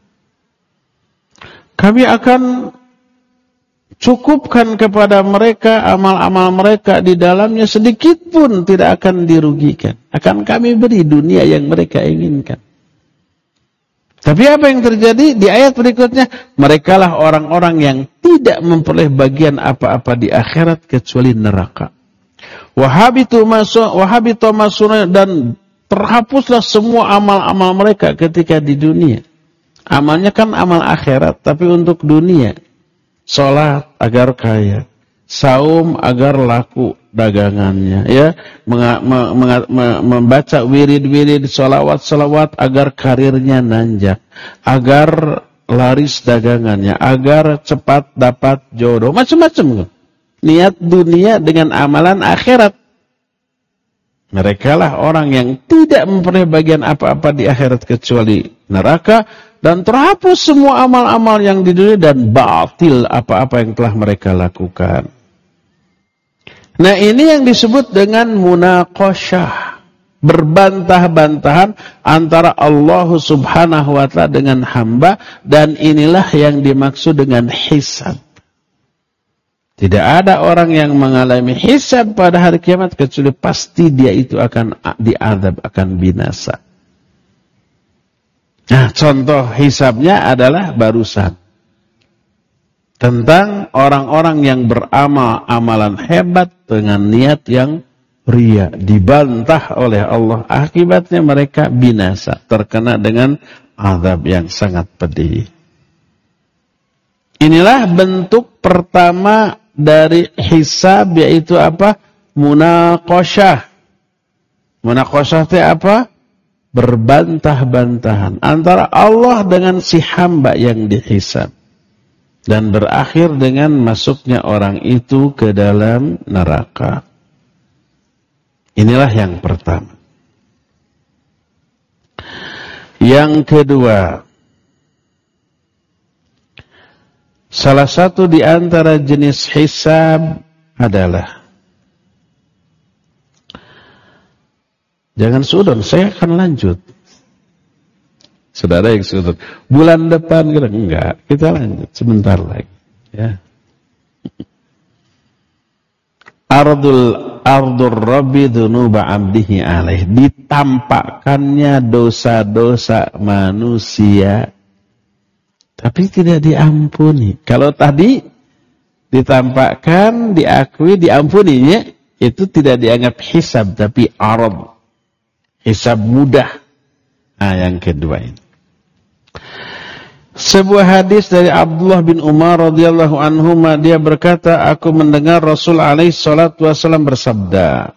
kami akan cukupkan kepada mereka amal-amal mereka di dalamnya, sedikit pun tidak akan dirugikan. Akan kami beri dunia yang mereka inginkan. Tapi apa yang terjadi di ayat berikutnya? Merekalah orang-orang yang tidak memperoleh bagian apa-apa di akhirat kecuali neraka. Wahabitu masu, wahabitu masuna, dan terhapuslah semua amal-amal mereka ketika di dunia. Amalnya kan amal akhirat, tapi untuk dunia. Salat agar kaya, saum agar laku dagangannya, ya, menga, me, me, me, membaca wirid-wirid, salawat-salawat agar karirnya nanjak, agar laris dagangannya, agar cepat dapat jodoh, macam-macam. niat dunia dengan amalan akhirat. Mereka lah orang yang tidak memperoleh bagian apa-apa di akhirat kecuali neraka, dan terhapus semua amal-amal yang di dunia dan batil apa-apa yang telah mereka lakukan. Nah, ini yang disebut dengan munaqasyah, berbantah-bantahan antara Allah Subhanahu wa taala dengan hamba, dan inilah yang dimaksud dengan hisab. Tidak ada orang yang mengalami hisab pada hari kiamat kecuali pasti dia itu akan diazab, akan binasa. Nah, contoh hisabnya adalah barusan. Tentang orang-orang yang beramal amalan hebat dengan niat yang ria, dibantah oleh Allah. Akibatnya mereka binasa, terkena dengan azab yang sangat pedih. Inilah bentuk pertama dari hisab, yaitu apa? Munaqasyah. Munaqasyah itu apa? Berbantah-bantahan antara Allah dengan si hamba yang dihisab, dan berakhir dengan masuknya orang itu ke dalam neraka. Inilah yang pertama. Yang kedua, salah satu di antara jenis hisab adalah, jangan suudon, saya akan lanjut. Saudara yang suudon, bulan depan kita enggak, kita lanjut sebentar lagi. Ya. Ardul ardur rabbi dzunuba 'abdihi alaih, ditampakkannya dosa-dosa manusia tapi tidak diampuni. Kalau tadi ditampakkan, diakui, diampuninya, itu tidak dianggap hisab, tapi arad, hisab mudah. Nah, yang kedua ini, sebuah hadis dari Abdullah bin Umar radhiyallahu anhuma, dia berkata, aku mendengar Rasul alaihi salatu wasallam bersabda,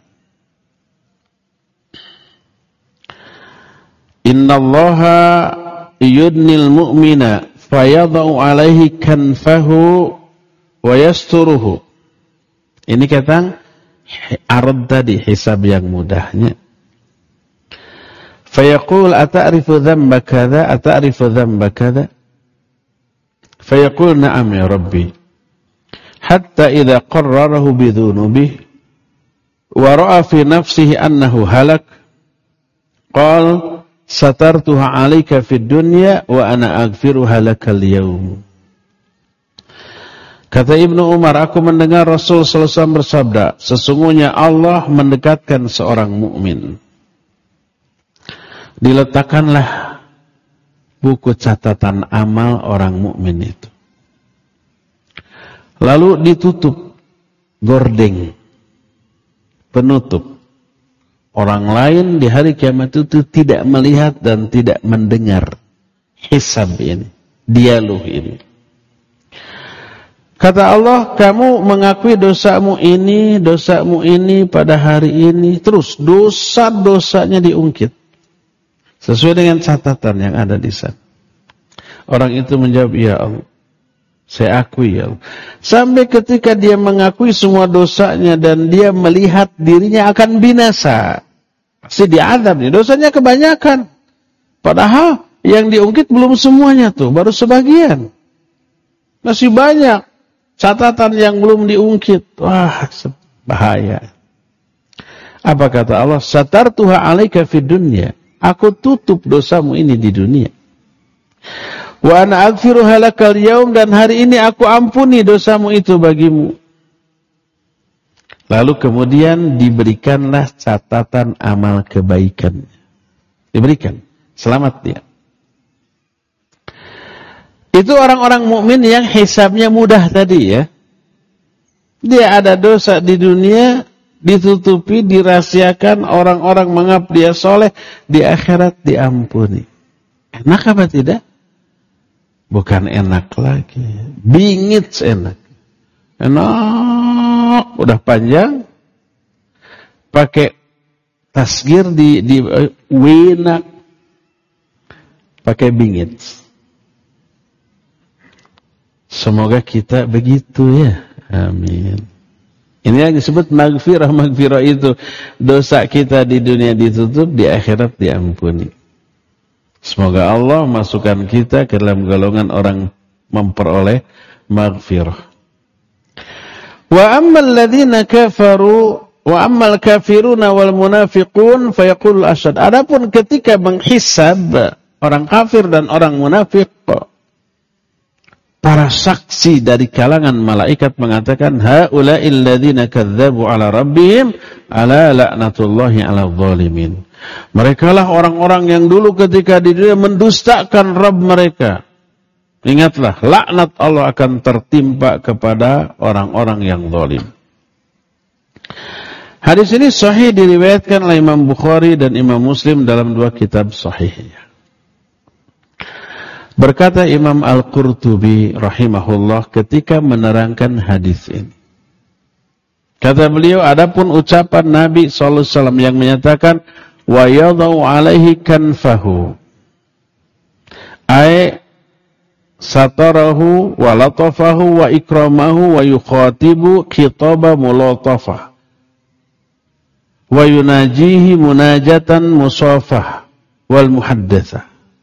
innallaha yudnil mu'mina fayadau alaihi kanfahu wa yasturuhu. Ini kata arad tadi, hisab yang mudahnya. Fayaqul ata'rifu dhanba kadza, ata'rifu dhanba kadza? Fayaqul na'am ya Rabbi. Hatta idza qarrarahu bidhunubihi wa ra'a fi nafsihi annahu halak, qala satartuha 'alaika fid dunya wa ana aghfiruha lakal yaum. Kata Ibnu Umar, aku mendengar Rasul sallallahu alaihi wasallam bersabda, sesungguhnya Allah mendekatkan seorang mukmin. Diletakkanlah buku catatan amal orang mukmin itu. Lalu ditutup gordeng, penutup. Orang lain di hari kiamat itu tidak melihat dan tidak mendengar hisab ini, dialog ini. Kata Allah, kamu mengakui dosamu ini, dosamu ini pada hari ini, terus dosa-dosanya diungkit sesuai dengan catatan yang ada di sana. Orang itu menjawab, ya Allah, saya akui ya Allah. Sampai ketika dia mengakui semua dosanya dan dia melihat dirinya akan binasa. Pasti diazab nih, dosanya kebanyakan. Padahal yang diungkit belum semuanya tuh, baru sebagian. Masih banyak catatan yang belum diungkit. Wah, bahaya. Apa kata Allah? Satartuha 'alaika fid dunya. Aku tutup dosamu ini di dunia. Wa ana aghfiruha lakal yaum, dan hari ini aku ampuni dosamu itu bagimu. Lalu kemudian diberikanlah catatan amal kebaikan. Diberikan, selamat dia. Itu orang-orang mukmin yang hisabnya mudah tadi ya. Dia ada dosa di dunia, ditutupi, dirahasiakan, orang-orang menganggap dia soleh, di akhirat diampuni. Enak apa tidak? Bukan enak lagi, bingit enak. Enak, udah panjang, pakai tasgir di di winak, pakai bingit. Semoga kita begitu ya, amin. Ini yang disebut maghfirah. Maghfirah itu dosa kita di dunia ditutup, di akhirat diampuni. Semoga Allah masukkan kita ke dalam golongan orang memperoleh maghfirah. Wa ammal ladzina kafaru wa ammal kafiruna wal munafiqun fayaqul asyhad. Adapun ketika menghisab orang kafir dan orang munafik, para saksi dari kalangan malaikat mengatakan haula'il ladzina kadzdzabu ala rabbihim ala la'natullahi 'alal zalimin. Merekalah orang-orang yang dulu ketika di dunia mendustakan Rabb mereka. Ingatlah, laknat Allah akan tertimpa kepada orang-orang yang zalim. Hadis ini sahih diriwayatkan oleh Imam Bukhari dan Imam Muslim dalam dua kitab sahihnya. Berkata Imam Al-Qurtubi rahimahullah ketika menerangkan hadis ini. Kata beliau, adapun ucapan Nabi sallallahu alaihi wasallam yang menyatakan wa yadau alaihi kanfahu ay satarahu wa latafahu wa ikramahu wa yukhatibu khitaba mulatafah wa yunajihi munajatan musafah wal muhaddatsah.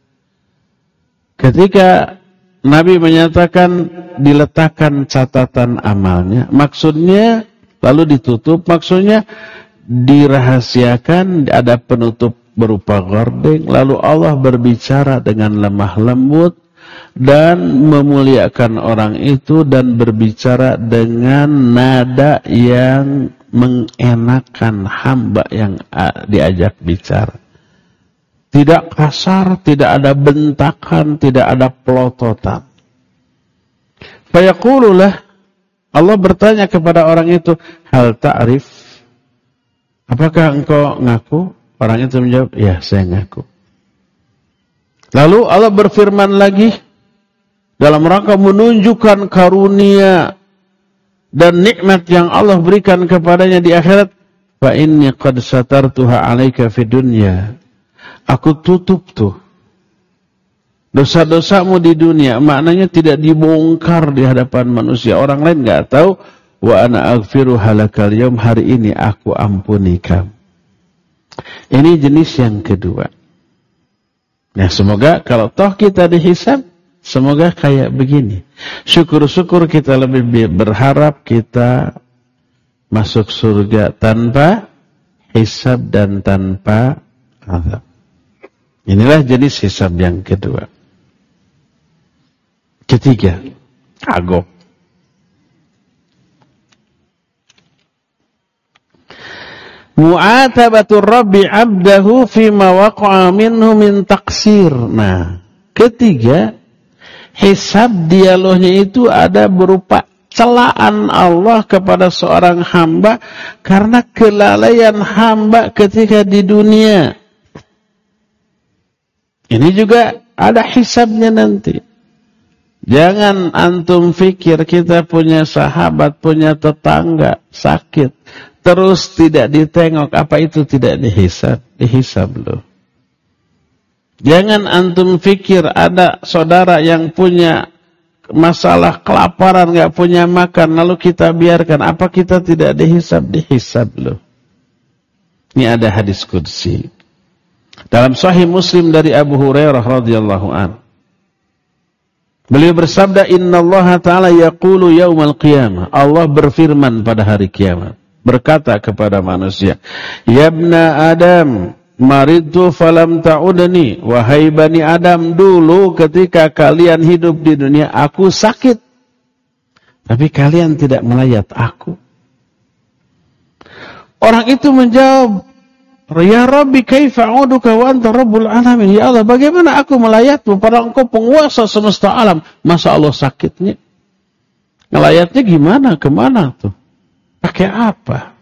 Ketika Nabi menyatakan diletakkan catatan amalnya, maksudnya lalu ditutup, maksudnya dirahasiakan, ada penutup berupa gordeng, lalu Allah berbicara dengan lemah lembut dan memuliakan orang itu dan berbicara dengan nada yang mengenakan hamba yang diajak bicara. Tidak kasar, tidak ada bentakan, tidak ada pelototan. Fayaqululah, Allah bertanya kepada orang itu, hal ta'rif? Apakah engkau ngaku? Orang itu menjawab, ya saya ngaku. Lalu Allah berfirman lagi, dalam rangka menunjukkan karunia dan nikmat yang Allah berikan kepadanya di akhirat, fa inni qad satartuha 'alaika fid dunya. Aku tutup tuh dosa-dosamu di dunia, maknanya tidak dibongkar di hadapan manusia. Orang lain enggak tahu. Wa ana aghfiru halakal yaum, hari ini aku ampuni kamu. Ini jenis yang kedua. Nah, semoga kalau toh kita dihisab, semoga kayak begini. Syukur-syukur kita lebih berharap kita masuk surga tanpa hisab dan tanpa azab. Inilah jenis hisab yang kedua. Ketiga, agop. Mu'atabatur Rabbi 'abdahu fima waqa'a minhu min taqsir. Nah, ketiga, hisab dialognya itu ada berupa celaan Allah kepada seorang hamba karena kelalaian hamba ketika di dunia. Ini juga ada hisabnya nanti. Jangan antum fikir kita punya sahabat, punya tetangga sakit, terus tidak ditengok, apa itu tidak dihisab? Dihisab loh. Jangan antum fikir ada saudara yang punya masalah kelaparan, gak punya makan, lalu kita biarkan, apa kita tidak dihisab? Dihisab loh. Ini ada hadis qudsi dalam Sahih Muslim dari Abu Hurairah radhiyallahu an. Beliau bersabda, innallaha ta'ala yaqulu yaumal qiyamah. Allah berfirman pada hari kiamat, berkata kepada manusia, ya ibna Adam, maridtu falam ta'udni. Wahai bani Adam, dulu ketika kalian hidup di dunia, aku sakit, tapi kalian tidak melayat aku. Orang itu menjawab, ya Rabbi kaifa a'uduka wa anta rabbul alamin. Ya Allah, bagaimana aku melayatmu padahal engkau penguasa semesta alam. Masa Allah sakitnya? Ngelayatnya gimana? Kemana tuh? Pakai apa?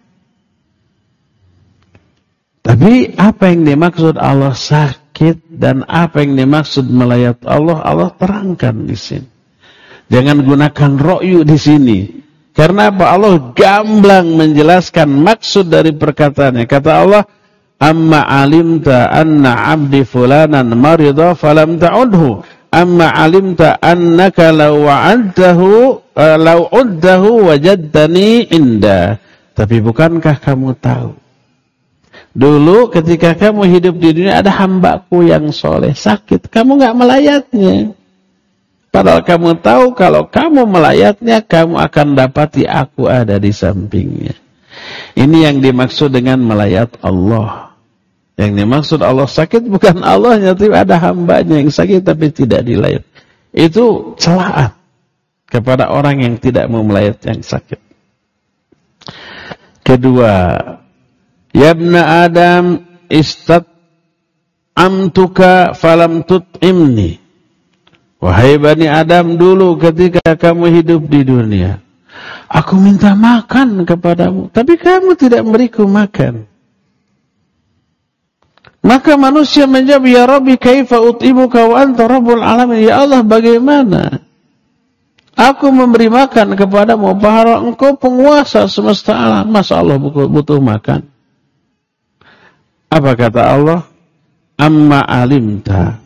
Tapi apa yang dimaksud Allah sakit dan apa yang dimaksud melayat Allah, Allah terangkan di sini. Jangan gunakan ro'yu di sini. Karena apa? Allah gamblang menjelaskan maksud dari perkataannya. Kata Allah, amma alimta anna abdi fulanan marida falam ta'udhu. amma alimta annaka law wa'adtahu uh, law uddahu wajadtani inda. Tapi bukankah kamu tahu, dulu ketika kamu hidup di dunia ada hambaku yang soleh sakit, kamu enggak melayatnya. Padahal kamu tahu kalau kamu melayatnya, kamu akan dapati aku ada di sampingnya. Ini yang dimaksud dengan melayat Allah. Yang dimaksud Allah sakit bukan Allahnya, tapi ada hambanya yang sakit tapi tidak dilayat. Itu celaan kepada orang yang tidak mau melayat yang sakit. Kedua, ya ibna Adam istat'amtuka falam tut'imni. Wahai Bani Adam, dulu ketika kamu hidup di dunia, aku minta makan kepadamu, tapi kamu tidak memberiku makan. Maka manusia menjawab, ya Rabbi kaifa ut'imuka wa anta rabbul alamin. Ya Allah, bagaimana aku memberi makan kepadamu padahal engkau penguasa semesta alam? Masa Allah butuh makan? Apa kata Allah? Amma alimta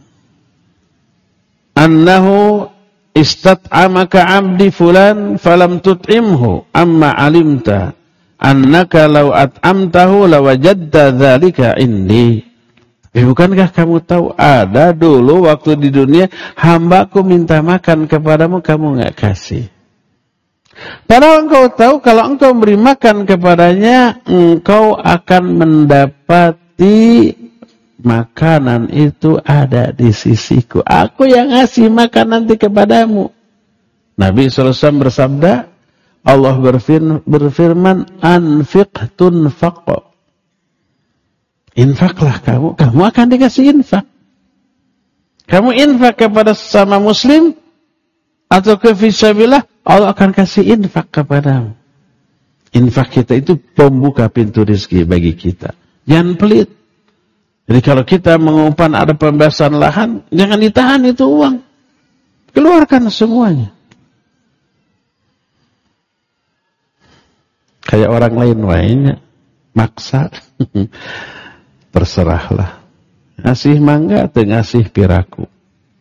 annahu istat'amaka 'abdi fulan falam tut'imhu. Amma alimta annaka law at'amtahu lawajadta dzalika indi. Eh, bukankah kamu tahu ada dulu waktu di dunia hambaku minta makan kepadamu, kamu enggak kasih. Padahal engkau tahu kalau engkau beri makan kepadanya, engkau akan mendapati makanan itu ada di sisiku. Aku yang ngasih makan nanti kepadamu. Nabi shallallahu alaihi wasallam bersabda, Allah berfirman, berfirman anfiq tunfaq. Infaklah kamu, kamu akan dikasih infak. Kamu infak kepada sesama muslim atau ke fisabilillah, Allah akan kasih infak kepadamu. Infak kita itu pembuka pintu rezeki bagi kita. Jangan pelit. Jadi kalau kita mengumpan ada pembebasan lahan, jangan ditahan itu uang. Keluarkan semuanya. Kayak orang lain lainnya maksa. Terserahlah. Ngasih mangga atau ngasih piraku.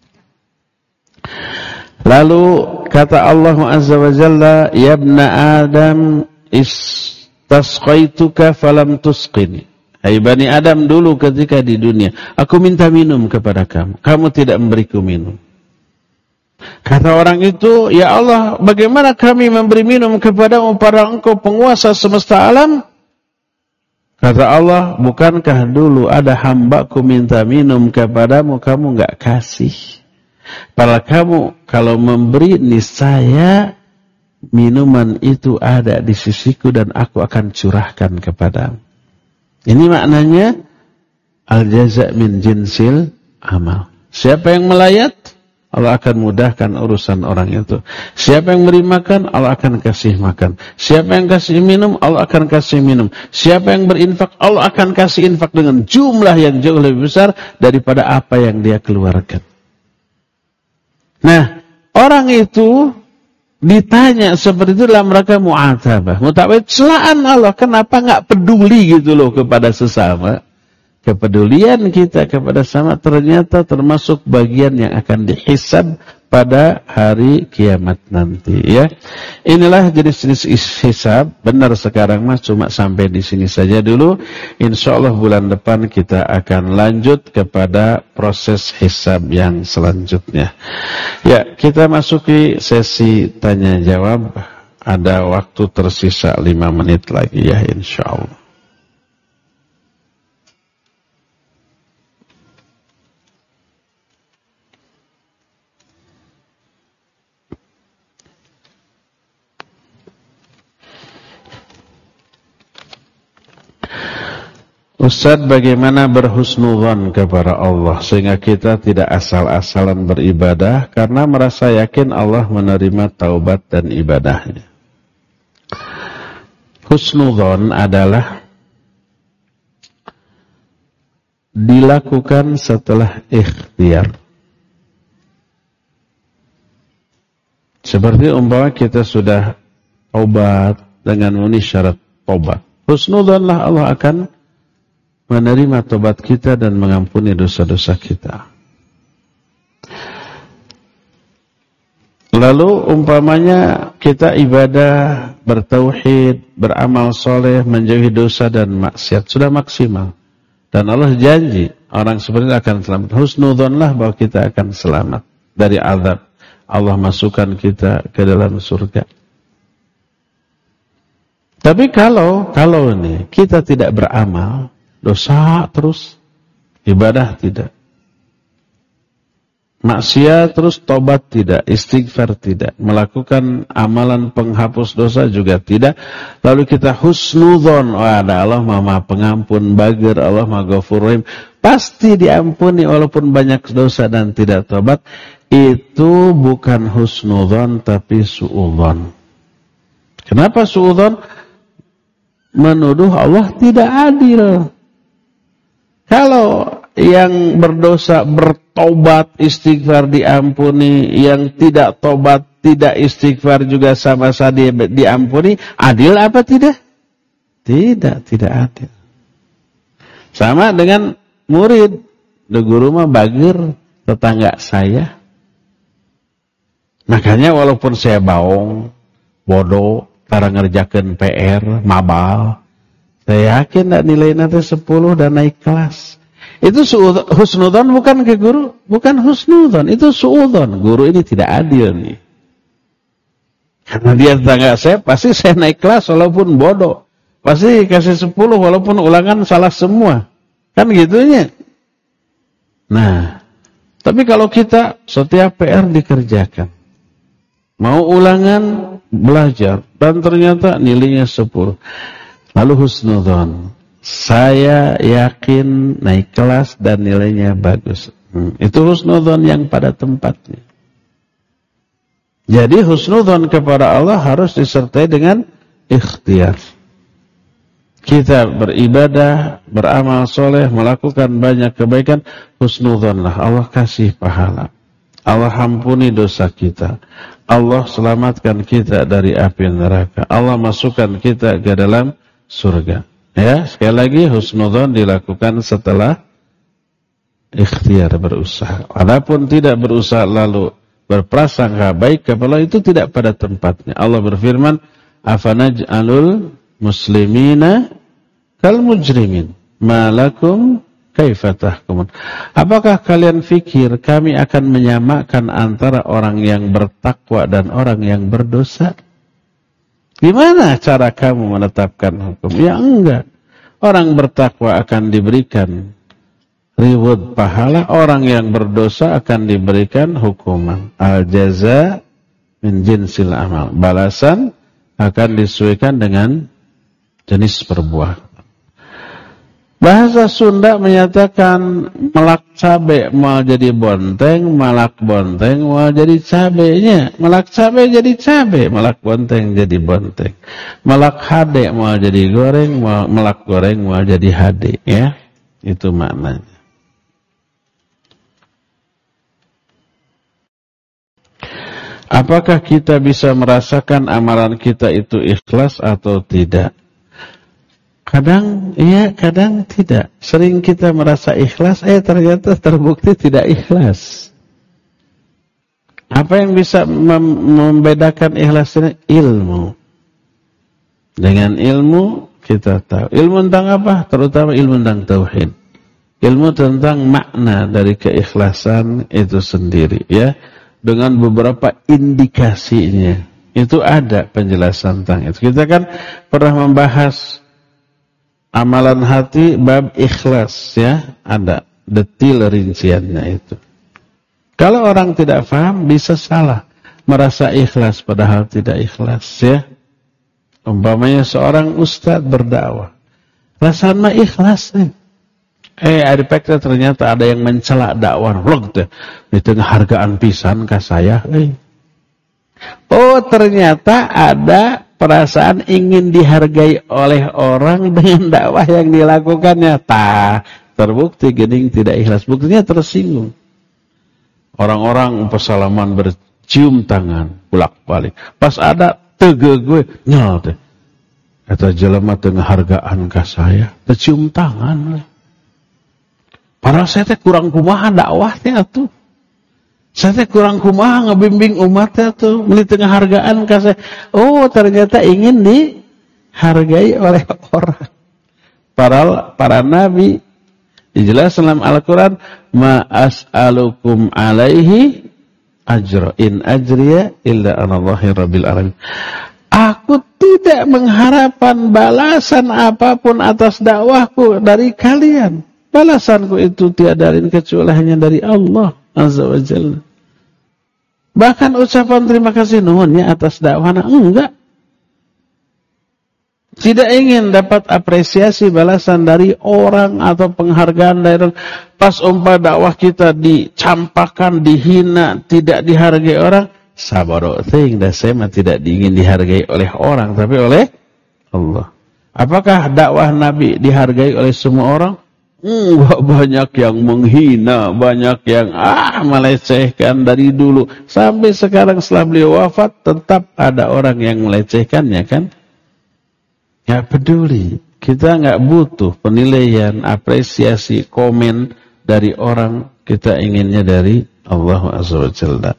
Lalu kata Allah Azza wa Jalla, ya ibna Adam istasqaituka falam tusqini. Hai Bani Adam, dulu ketika di dunia aku minta minum kepada kamu, kamu tidak memberiku minum. Kata orang itu, ya Allah, bagaimana kami memberi minum kepadamu padahal engkau penguasa semesta alam? Kata Allah, bukankah dulu ada hambaku minta minum kepadamu, kamu enggak kasih. Padahal kamu kalau memberi, niscaya minuman itu ada di sisiku dan aku akan curahkan kepadamu. Ini maknanya al-jaza' min jinsil amal. Siapa yang melayat, Allah akan mudahkan urusan orang itu. Siapa yang beri makan, Allah akan kasih makan. Siapa yang kasih minum, Allah akan kasih minum. Siapa yang berinfak, Allah akan kasih infak dengan jumlah yang jauh lebih besar daripada apa yang dia keluarkan. Nah, orang itu ditanya seperti itu dalam rangka mu'atabah. Mu'atabah celaan Allah, kenapa enggak peduli gitu loh kepada sesama? Kepedulian kita kepada sama ternyata termasuk bagian yang akan dihisab pada hari kiamat nanti, ya. Inilah jenis-jenis hisab. Benar sekarang mas cuma sampai di sini saja dulu. Insyaallah bulan depan kita akan lanjut kepada proses hisab yang selanjutnya. Ya, kita masuki sesi tanya jawab. Ada waktu tersisa lima menit lagi ya insyaallah. Ustaz, bagaimana berhusnudzon kepada Allah sehingga kita tidak asal-asalan beribadah karena merasa yakin Allah menerima taubat dan ibadahnya? Husnudzon adalah dilakukan setelah ikhtiar. Seperti umpama kita sudah taubat dengan memenuhi syarat taubat. Husnudzonlah Allah akan menerima tobat kita dan mengampuni dosa-dosa kita. Lalu umpamanya kita ibadah, bertauhid, beramal soleh, menjauhi dosa dan maksiat, sudah maksimal. Dan Allah janji orang seperti itu akan selamat. Husnudzonlah bahwa kita akan selamat dari azab. Allah masukkan kita ke dalam surga. Tapi kalau kalau ini kita tidak beramal, dosa terus, ibadah tidak, maksiat terus, tobat tidak, istighfar tidak, melakukan amalan penghapus dosa juga tidak, lalu kita husnudzon, oh ada Allah Maha Pengampun, Bagir, Allah Maha Ghafur Rahim, pasti diampuni walaupun banyak dosa dan tidak tobat. Itu bukan husnudzon tapi suudzon. Kenapa suudzon? Menuduh Allah tidak adil. Kalau yang berdosa bertobat, istighfar diampuni, yang tidak tobat, tidak istighfar juga sama-sama diampuni, adil apa tidak? Tidak, tidak adil. Sama dengan murid, de guru mah bagir, tetangga saya. Makanya walaupun saya baong, bodoh, para ngerjakan P R, mabal, saya yakin tak nilai nanti sepuluh dan naik kelas. Itu husnudzon bukan ke guru, bukan husnudzon, itu suudzon. Guru ini tidak adil nih. Karena dia tetangga saya, pasti saya naik kelas walaupun bodoh. Pasti kasih sepuluh walaupun ulangan salah semua. Kan gitunya. Nah, tapi kalau kita setiap P R dikerjakan, mau ulangan, belajar, dan ternyata nilainya sepuluh. Lalu husnudzon, saya yakin naik kelas dan nilainya bagus. Hmm, itu husnudzon yang pada tempatnya. Jadi husnudzon kepada Allah harus disertai dengan ikhtiar. Kita beribadah, beramal soleh, melakukan banyak kebaikan, husnudzonlah, Allah kasih pahala. Allah ampuni dosa kita. Allah selamatkan kita dari api neraka. Allah masukkan kita ke dalam surga. Ya, sekali lagi husnudzon dilakukan setelah ikhtiar, berusaha. Adapun tidak berusaha lalu berprasangka baik kepada Allah, itu tidak pada tempatnya. Allah berfirman, "Afanaj'alul muslimina kal mujrimin, ma lakum kaifa tahkumun?" Apakah kalian fikir kami akan menyamakan antara orang yang bertakwa dan orang yang berdosa? Gimana cara kamu menetapkan hukum? Ya enggak. Orang bertakwa akan diberikan reward pahala, orang yang berdosa akan diberikan hukuman. Al-jaza min jinsil amal. Balasan akan disesuaikan dengan jenis perbuatan. Bahasa Sunda menyatakan melak cabe mau jadi bonteng, malak bonteng mau jadi cabenya. Melak cabe jadi cabe, malak bonteng jadi bonteng. Melak hade mau jadi goreng, mau melak goreng mau jadi hade, ya. Itu maknanya. Apakah kita bisa merasakan amalan kita itu ikhlas atau tidak? Kadang iya, kadang tidak. Sering kita merasa ikhlas, eh ternyata terbukti tidak ikhlas. Apa yang bisa mem- membedakan ikhlas ini? Ilmu. Dengan ilmu kita tahu. Ilmu tentang apa? Terutama ilmu tentang tauhid. Ilmu tentang makna dari keikhlasan itu sendiri, ya. Dengan beberapa indikasinya. Itu ada penjelasan tentang itu. Kita kan pernah membahas amalan hati bab ikhlas, ya, ada detil rinciannya itu. Kalau orang tidak paham bisa salah, merasa ikhlas padahal tidak ikhlas, ya. Umpamanya seorang ustaz berdakwah, rasanya ikhlas nih. Eh, adipeknya ternyata ada yang mencela dakwah, vlog tuh, di tengah hargaan pisan ka saya. Eh. Oh, ternyata ada perasaan ingin dihargai oleh orang dengan dakwah yang dilakukannya. Tah, terbukti gening tidak ikhlas. Buktinya tersinggung. Orang-orang persalaman bercium tangan, bolak-balik. Pas ada tege gue, nyal teh. Kata jelema tengah hargaan ka saya, tercium tangan. Padahal saya teh kurang kumaha dakwah teh atuh. Saya kurang kumaha ngebimbing umatnya tuh, meuli tengah hargaan ka saya. Oh, ternyata ingin dihargai oleh orang. Para para nabi dijelaskan dalam Al-Qur'an, ma as'alukum alaihi ajra in ajriya illa 'alallahi rabbil alamin. Aku tidak mengharapkan balasan apapun atas dakwahku dari kalian. Balasanku itu tiada lain kecuali hanya dari Allah Azza wa Jalla. Bahkan ucapan terima kasih nuhunnya atas dakwahna enggak. Tidak ingin dapat apresiasi balasan dari orang atau penghargaan dari orang. Pas umpah dakwah kita dicampakkan, dihina, tidak dihargai orang, sabaro teuing da saya mah tidak ingin dihargai oleh orang tapi oleh Allah. Apakah dakwah Nabi dihargai oleh semua orang? Enggak, banyak yang menghina, banyak yang ah melecehkan dari dulu sampai sekarang setelah beliau wafat tetap ada orang yang melecehkannya kan? Enggak peduli. Kita enggak butuh penilaian, apresiasi, komen dari orang. Kita inginnya dari Allah Azza wa Jalla.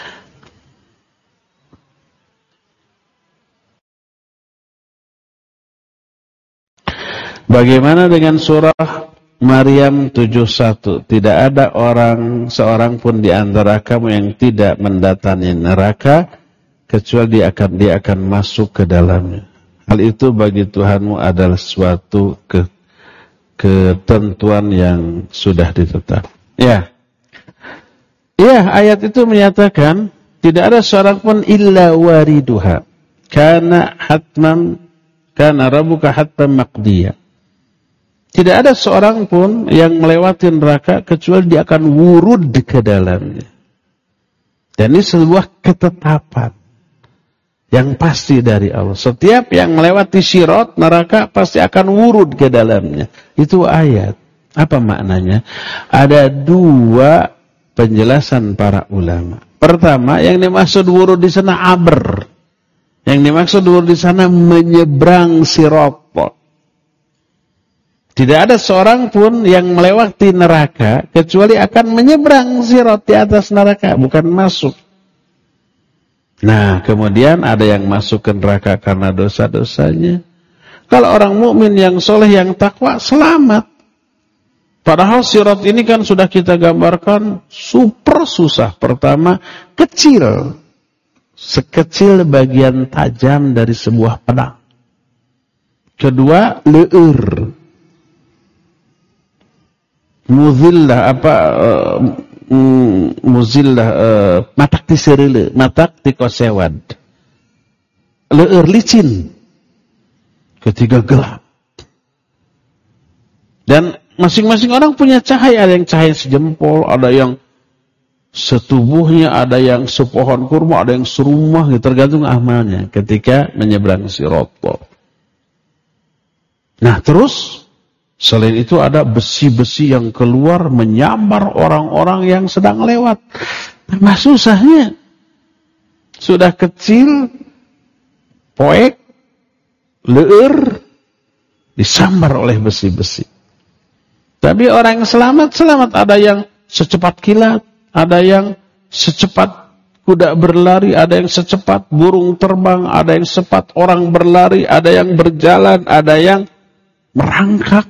Bagaimana dengan surah Maryam tujuh puluh satu? Tidak ada orang seorang pun di antara kamu yang tidak mendatangi neraka kecuali dia akan dia akan masuk ke dalamnya. Hal itu bagi Tuhanmu adalah suatu ke, ketentuan yang sudah ditetap. Ya. Ya, ayat itu menyatakan tidak ada seorang pun illa wariduha. Kana hatman kana rabbuka hatman maqdiya. Tidak ada seorang pun yang melewati neraka kecuali dia akan wurud ke dalamnya. Dan ini sebuah ketetapan yang pasti dari Allah. Setiap yang melewati sirat neraka pasti akan wurud ke dalamnya. Itu ayat. Apa maknanya? Ada dua penjelasan para ulama. Pertama, yang dimaksud wurud di sana abr. Yang dimaksud wurud di sana menyeberang sirat. Tidak ada seorang pun yang melewati neraka kecuali akan menyeberang sirat di atas neraka, bukan masuk. Nah, kemudian ada yang masuk ke neraka karena dosa-dosanya. Kalau orang mukmin yang soleh, yang takwa, selamat. Padahal sirat ini kan sudah kita gambarkan super susah. Pertama, kecil. Sekecil bagian tajam dari sebuah pedang. Kedua, leur. Muzillah apa uh, muzillah uh, matak ti sereule, matak ti kosewad. Leur licin. Ketiga gelap. Dan masing-masing orang punya cahaya, ada yang cahaya sejempol, ada yang setubuhnya, ada yang sepohon kurma, ada yang serumah, gitu, tergantung amalnya ketika menyeberang sirat. Nah, terus selain itu ada besi-besi yang keluar menyambar orang-orang yang sedang lewat. Tambah susahnya. Sudah kecil, poek, leur, disambar oleh besi-besi. Tapi orang yang selamat, selamat. Ada yang secepat kilat, ada yang secepat kuda berlari, ada yang secepat burung terbang, ada yang secepat orang berlari, ada yang berjalan, ada yang merangkak.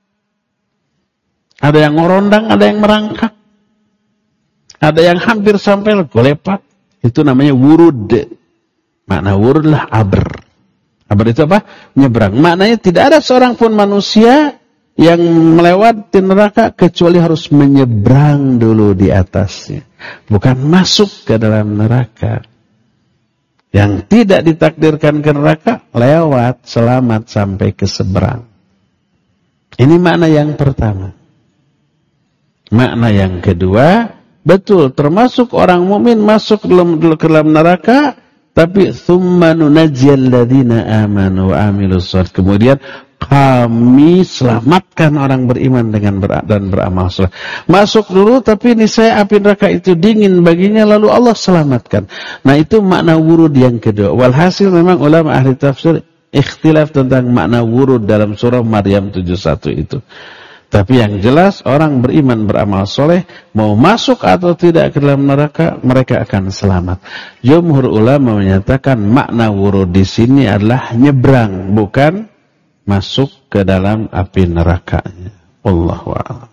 Ada yang ngorondang, ada yang merangkak. Ada yang hampir sampai golepat. Itu namanya wurud. Makna wurud lah abr. Abr itu apa? Nyebrang. Maknanya tidak ada seorang pun manusia yang melewati neraka kecuali harus menyeberang dulu di atasnya. Bukan masuk ke dalam neraka. Yang tidak ditakdirkan ke neraka, lewat, selamat sampai ke seberang. Ini makna yang pertama. Makna yang kedua, betul, termasuk orang mukmin masuk dalam, ke dalam neraka, tapi tsumma nunajjiyal ladzina amanu wa amilus shalihat. Kemudian kami selamatkan orang beriman dengan ber, dan beramal saleh. Masuk dulu, tapi niscaya api neraka itu dingin baginya, lalu Allah selamatkan. Nah, itu makna wurud yang kedua. Walhasil memang ulama ahli tafsir ikhtilaf tentang makna wurud dalam surah Maryam tujuh puluh satu itu. Tapi yang jelas orang beriman beramal soleh mau masuk atau tidak ke dalam neraka mereka akan selamat. Jumhur ulama menyatakan makna wurud di sini adalah nyebrang, bukan masuk ke dalam api nerakanya. Wallahu a'lam.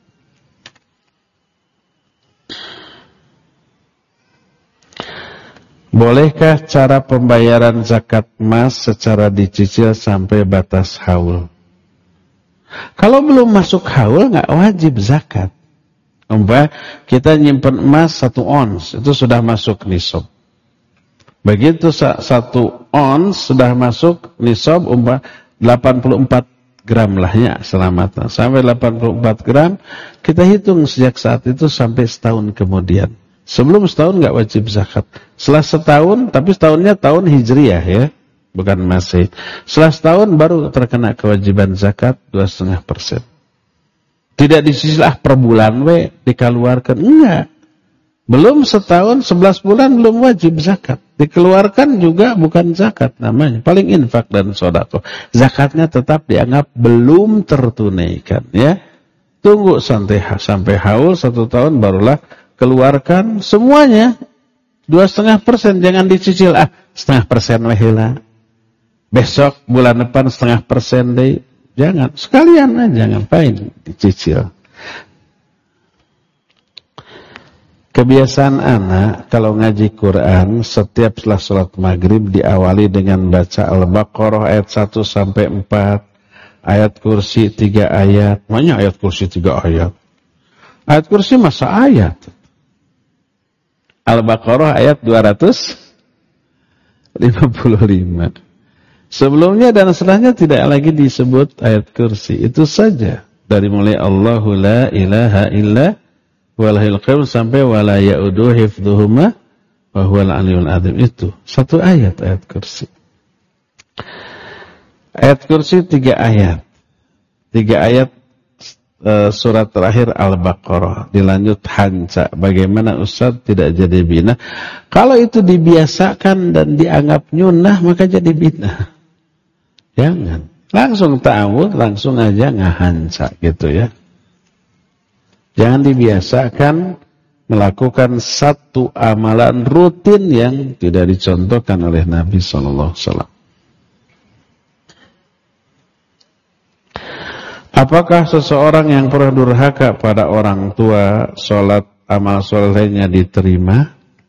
Bolehkah cara pembayaran zakat emas secara dicicil sampai batas haul? Kalau belum masuk haul nggak wajib zakat. Umpama kita nyimpen emas satu ons itu sudah masuk nisab. Begitu satu ons sudah masuk nisab umpama delapan puluh empat gram lah ya selamatan. Sampai delapan puluh empat gram kita hitung sejak saat itu sampai setahun kemudian. Sebelum setahun nggak wajib zakat. Setelah setahun, tapi setahunnya tahun hijriah ya, bukan Masehi. Setelah setahun baru terkena kewajiban zakat dua koma lima persen. Tidak dicicil ah per bulan we dikeluarkan, enggak. Belum setahun, sebelas bulan belum wajib zakat. Dikeluarkan juga bukan zakat namanya, paling infak dan sedekah. Zakatnya tetap dianggap belum tertunaikan ya. Tunggu sampai sampai haul satu tahun barulah keluarkan semuanya dua koma lima persen, jangan dicicil ah setengah persen wehela. Besok bulan depan setengah persen deh, jangan sekalian aja ngapain dicicil. Kebiasaan anak kalau ngaji Quran setiap setelah sholat maghrib diawali dengan baca Al-Baqarah ayat satu sampai empat, ayat kursi tiga ayat. Mana ayat kursi tiga ayat? Ayat kursi masa ayat? Al-Baqarah ayat dua ratus lima puluh lima. Sebelumnya dan setelahnya tidak lagi disebut ayat kursi. Itu saja. Dari mulai Allahu la ilaha illa walahil qayyum sampai wala ya'udu hifdhuhuma wa huwal aliyul azim. Itu satu ayat ayat kursi. Ayat kursi tiga ayat. Tiga ayat surat terakhir Al-Baqarah. Dilanjut Hanca. Bagaimana Ustaz tidak jadi bina? Kalau itu dibiasakan dan dianggap nyunah maka jadi bina. Jangan. Langsung ta'awud, langsung aja ngahanca gitu ya. Jangan dibiasakan melakukan satu amalan rutin yang tidak dicontohkan oleh Nabi shallallahu alaihi wasallam. Apakah seseorang yang pernah durhaka pada orang tua, sholat amal solehnya diterima?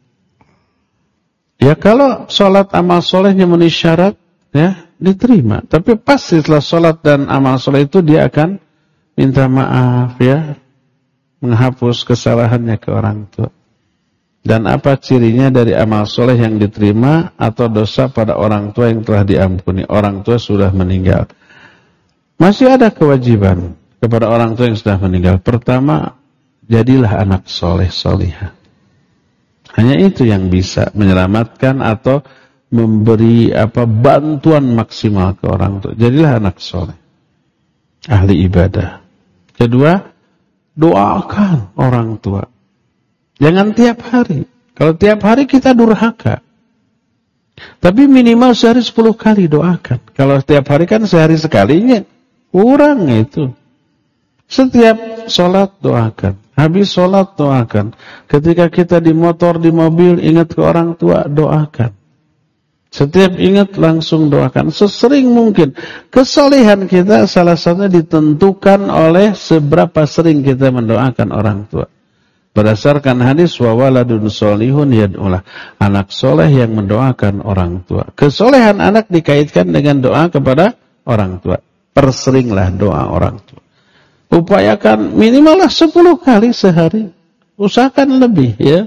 Ya kalau sholat amal solehnya memenuhi syarat, ya diterima. Tapi pasti setelah sholat dan amal soleh itu dia akan minta maaf ya, menghapus kesalahannya ke orang tua. Dan apa cirinya dari amal soleh yang diterima atau dosa pada orang tua yang telah diampuni? Orang tua sudah meninggal. Masih ada kewajiban kepada orang tua yang sudah meninggal. Pertama, jadilah anak soleh solihah. Hanya itu yang bisa menyelamatkan atau memberi apa bantuan maksimal ke orang tua. Jadilah anak soleh, ahli ibadah. Kedua, doakan orang tua. Jangan tiap hari. Kalau tiap hari kita durhaka. Tapi minimal sehari sepuluh kali doakan. Kalau tiap hari kan sehari sekalinya. Kurang itu. Setiap sholat doakan. Habis sholat doakan. Ketika kita di motor, di mobil, ingat ke orang tua, doakan. Setiap ingat langsung doakan. Sesering mungkin. Kesalehan kita salah satunya ditentukan oleh seberapa sering kita mendoakan orang tua. Berdasarkan hadis wa waladun sholihun yad'ulah. Anak soleh yang mendoakan orang tua. Kesolehan anak dikaitkan dengan doa kepada orang tua. Perseringlah doa orang tua. Upayakan minimallah sepuluh kali sehari. Usahakan lebih ya.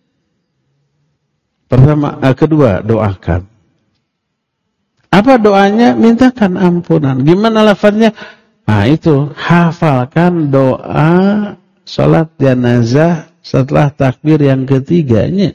Pertama, eh, kedua, doakan. Apa doanya? Mintakan ampunan. Gimana lafaznya? Nah itu, hafalkan doa salat jenazah setelah takbir yang ketiganya.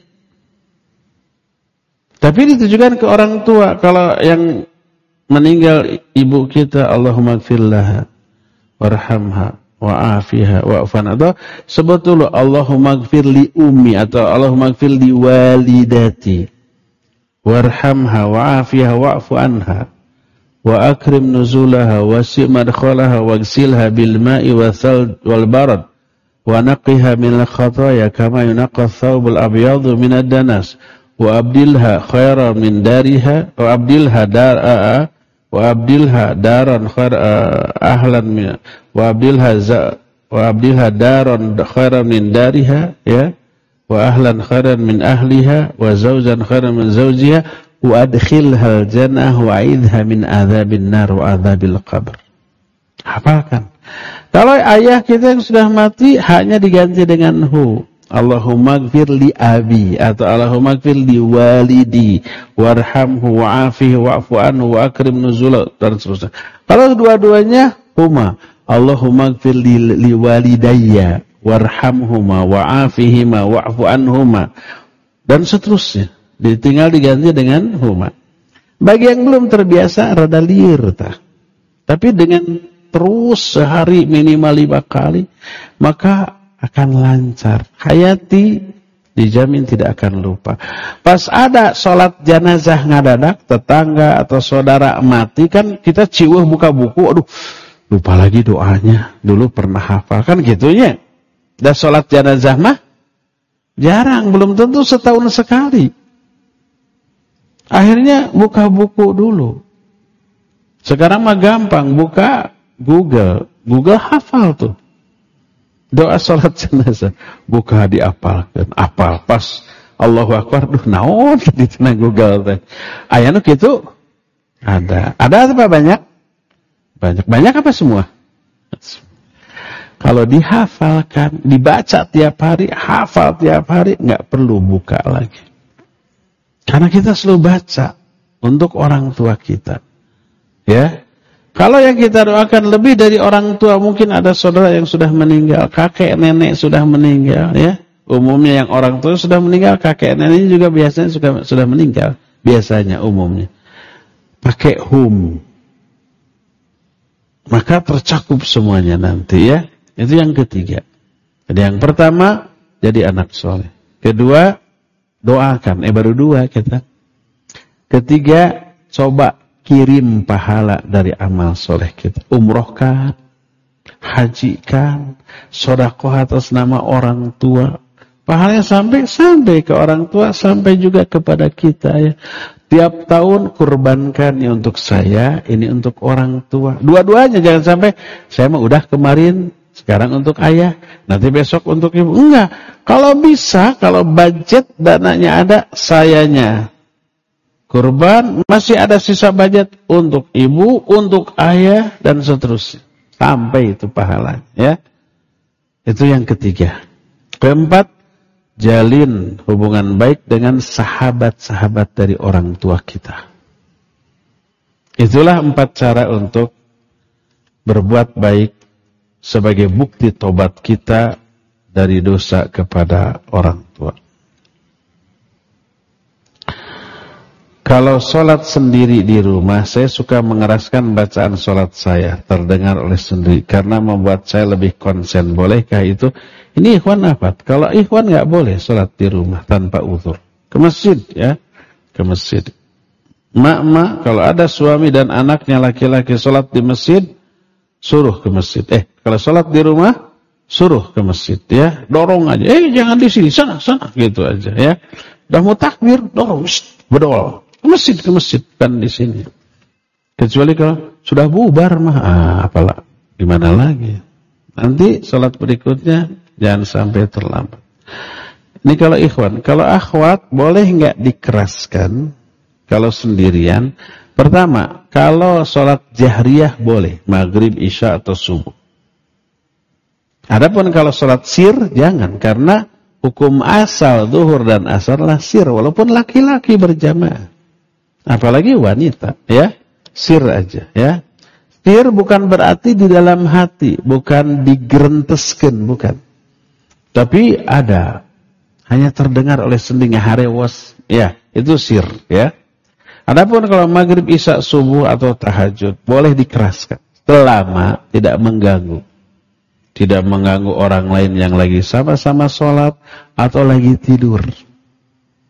Tapi ditujukan ke orang tua. Kalau yang meninggal ibu kita, Allahumma gfirlaha warhamha wa'afiha wa'afan. Atau sebetulnya Allahumma gfir li ummi atau Allahumma gfir li walidati warhamha wa'afiha wa'fu anha wa akrim nuzulaha wasi' madkhalaha waghsilha bil ma'i wathal wal barad wa naqqiha min al khataaya kama yunqqa ath-thawb al abyad min ad-danas wa abdilha khairan min dariha wa abdilha dar'a wa abdilha daran khair ahlan min wa abdilha za wa abdilha daran khairan min dariha ya wa ahlan khairan min ahliha wa zawjan khairan min zawjiha wa adkhilha al-jannah wa a'idha min adzabin nar wa adzabil qabr. Hafalkan. Kalau ayah kita yang sudah mati hanya diganti dengan hu. Allahumma ighfir li abi atau Allahumma ighfir li walidi warhamhu wa'afihi wa'fu anhu wa akrim nuzulahu dan seterusnya. Kalau dua-duanya huma Allahumma ighfir li, li walidayya warhamhuma wa'afihima wa'fu anhuma dan seterusnya. Tinggal diganti dengan huma. Bagi yang belum terbiasa rada liar tah. Tapi dengan terus sehari minimal lima kali maka akan lancar. Hayati dijamin tidak akan lupa. Pas ada sholat jenazah ngadadak, tetangga atau saudara mati kan kita ciweuh buka buku, aduh lupa lagi doanya. Dulu pernah hafal kan gitunya. Dan sholat jenazah mah jarang, belum tentu setahun sekali. Akhirnya buka buku dulu. Sekarang mah gampang, buka Google. Google hafal tuh. Doa sholat jenazah. Buka diapalkan. Apal. Pas Allahu Akbar. Duh naon di tina Google. Aya nu kitu? Ada. Ada apa banyak? Banyak. Banyak apa semua? Kalau dihafalkan, dibaca tiap hari, hafal tiap hari, nggak perlu buka lagi. Karena kita selalu baca untuk orang tua kita. Ya. Kalau yang kita doakan lebih dari orang tua, mungkin ada saudara yang sudah meninggal, kakek nenek sudah meninggal, ya. Umumnya yang orang tua sudah meninggal, kakek nenek juga biasanya sudah sudah meninggal, biasanya umumnya. Pakai hum. Maka tercakup semuanya nanti, ya. Itu yang ketiga. Jadi yang pertama, jadi anak soleh. Kedua, doakan. Eh baru dua kita. Ketiga, coba kirim pahala dari amal soleh kita. Umrohkan, hajikan, sedekah atas nama orang tua. Pahalanya sampai sampai ke orang tua, sampai juga kepada kita ya. Tiap tahun kurbankan ini untuk saya, ini untuk orang tua. Dua-duanya jangan sampai saya mah udah kemarin, sekarang untuk ayah, nanti besok untuk ibu. Enggak. Kalau bisa, kalau budget dananya ada, sayanya kurban, masih ada sisa budget untuk ibu, untuk ayah, dan seterusnya. Sampai itu pahalanya. Ya. Itu yang ketiga. Keempat, jalin hubungan baik dengan sahabat-sahabat dari orang tua kita. Itulah empat cara untuk berbuat baik sebagai bukti tobat kita dari dosa kepada orang tua. Kalau sholat sendiri di rumah, saya suka mengeraskan bacaan sholat saya, terdengar oleh sendiri, karena membuat saya lebih konsen. Bolehkah itu? Ini ikhwan apa? Kalau ikhwan nggak boleh sholat di rumah tanpa uzur. Ke masjid ya, ke masjid. Mak-mak, kalau ada suami dan anaknya laki-laki sholat di masjid, suruh ke masjid. Eh, kalau sholat di rumah, suruh ke masjid ya. Dorong aja. Eh, jangan di sini, sana, sana, gitu aja ya. Udah mau takbir, dorong, bedol. Ke masjid, ke masjid, kan di sini. Kecuali kalau sudah bubar mah, ah, apalah, gimana lagi? Nanti sholat berikutnya jangan sampai terlambat. Ini kalau ikhwan, kalau akhwat boleh nggak dikeraskan kalau sendirian? Pertama, kalau sholat jahriyah boleh, maghrib, isya atau subuh. Adapun kalau sholat sir jangan, karena hukum asal zuhur dan asar lah sir, walaupun laki-laki berjamaah. Apalagi wanita, ya, sir aja, ya. Sir bukan berarti di dalam hati, bukan digerenteskan, bukan. Tapi ada, hanya terdengar oleh sendingnya harewas, ya, itu sir, ya. Adapun kalau maghrib, isya, subuh atau tahajud, boleh dikeraskan, selama tidak mengganggu. Tidak mengganggu orang lain yang lagi sama-sama sholat atau lagi tidur.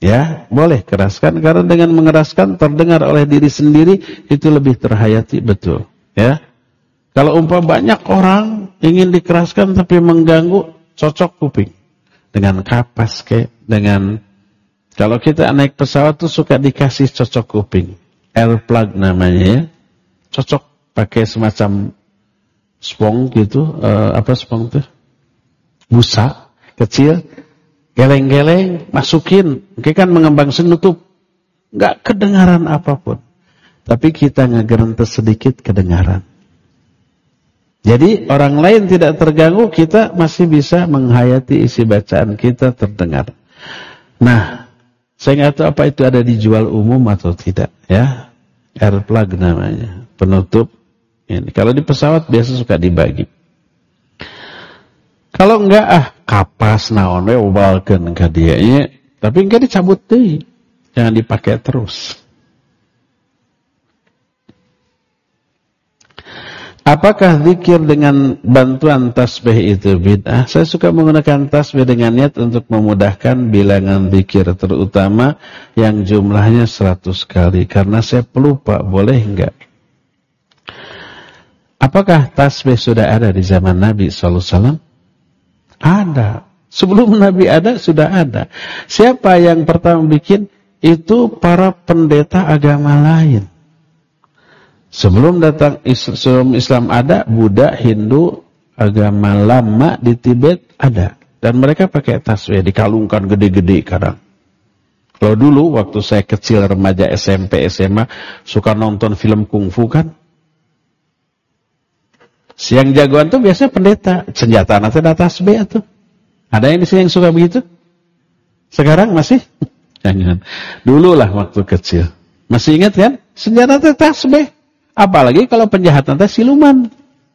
Ya, boleh keraskan karena dengan mengeraskan terdengar oleh diri sendiri itu lebih terhayati betul. Ya, kalau umpam banyak orang ingin dikeraskan tapi mengganggu, cocok kuping dengan kapas kayak dengan kalau kita naik pesawat tuh suka dikasih cocok kuping, airplug namanya ya, cocok pakai semacam spong gitu, uh, apa spong tuh, busa kecil. Geleng-geleng, masukin, mungkin kan mengembang senutup, nggak kedengaran apapun. Tapi kita ngegerentes sedikit kedengaran. Jadi orang lain tidak terganggu, kita masih bisa menghayati isi bacaan kita terdengar. Nah, saya nggak tahu apa itu ada dijual umum atau tidak, ya. Airplug namanya, penutup. Ini kalau di pesawat biasa suka dibagi. Kalau enggak ah kapas naon we ubalkeun ka dieu nya, tapi enggak dicabut deui. Jangan dipakai terus. Apakah zikir dengan bantuan tasbih itu bid'ah? Saya suka menggunakan tasbih dengan niat untuk memudahkan bilangan zikir terutama yang jumlahnya seratus kali karena saya pelupa, boleh enggak? Apakah tasbih sudah ada di zaman Nabi sallallahu alaihi wasallam? Ada. Sebelum Nabi ada, sudah ada. Siapa yang pertama bikin? Itu para pendeta agama lain. Sebelum datang sebelum Islam ada, Buddha, Hindu, agama lama di Tibet ada. Dan mereka pakai tasbih, dikalungkan gede-gede kadang. Kalau dulu, waktu saya kecil, remaja, S M P, S M A, suka nonton film kungfu kan? Siang jagoan tuh biasanya pendeta. Senjata nanti ada tasbih tuh. Ada yang di sini yang suka begitu? Sekarang masih? Jangan. Dulu lah waktu kecil. Masih ingat kan? Senjata nanti tasbih. Apalagi kalau penjahat nanti siluman.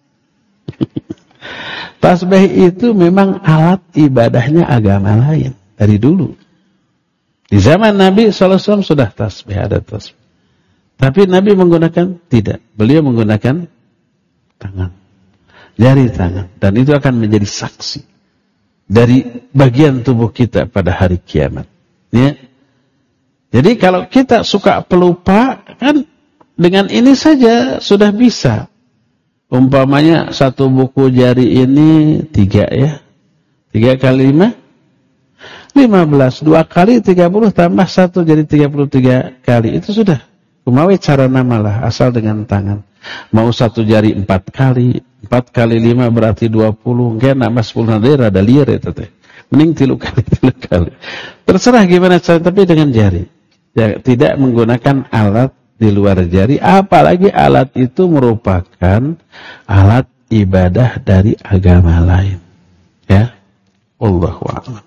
Tasbih itu memang alat ibadahnya agama lain. Dari dulu. Di zaman Nabi sallallahu alaihi wasallam sudah tasbih, ada tasbih. Tapi Nabi menggunakan? Tidak. Beliau menggunakan tangan. Jari tangan. Dan itu akan menjadi saksi dari bagian tubuh kita pada hari kiamat. Ya. Jadi kalau kita suka pelupa, kan dengan ini saja sudah bisa. Umpamanya satu buku jari ini tiga ya. Tiga kali lima? Lima belas. Dua kali tiga puluh tambah satu jadi tiga puluh tiga kali. Itu sudah. Kumawe cara namalah asal dengan tangan. Mau satu jari empat kali. Empat kali lima berarti dua puluh. Enggak nambah sepuluh nanti rada liar itu teh. Mending tilu kali, tilu kali. Terserah gimana cara, tapi dengan jari. Ya, tidak menggunakan alat di luar jari. Apalagi alat itu merupakan alat ibadah dari agama lain. Ya. Allahu a'lam.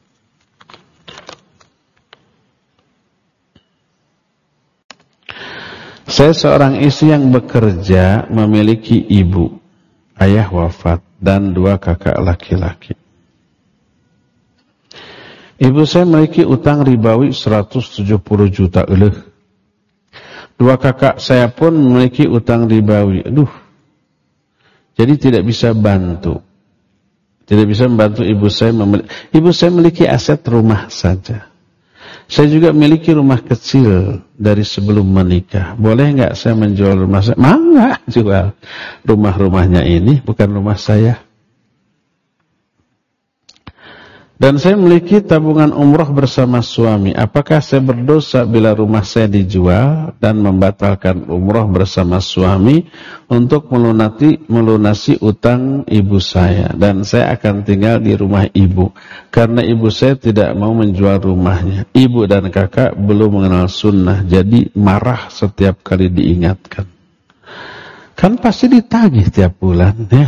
Saya seorang istri yang bekerja memiliki ibu. Ayah wafat dan dua kakak laki-laki. Ibu saya memiliki utang ribawi seratus tujuh puluh juta eleh. Dua kakak saya pun memiliki utang ribawi. Aduh. Jadi tidak bisa bantu. Tidak bisa membantu ibu saya memiliki. Ibu saya memiliki aset rumah saja. Saya juga memiliki rumah kecil dari sebelum menikah. Boleh enggak saya menjual rumah saya? Mangga jual. Rumah-rumahnya ini bukan rumah saya. Dan saya memiliki tabungan umroh bersama suami. Apakah saya berdosa bila rumah saya dijual dan membatalkan umroh bersama suami untuk melunasi, melunasi utang ibu saya? Dan saya akan tinggal di rumah ibu. Karena ibu saya tidak mau menjual rumahnya. Ibu dan kakak belum mengenal sunnah. Jadi marah setiap kali diingatkan. Kan pasti ditagih tiap bulan ya.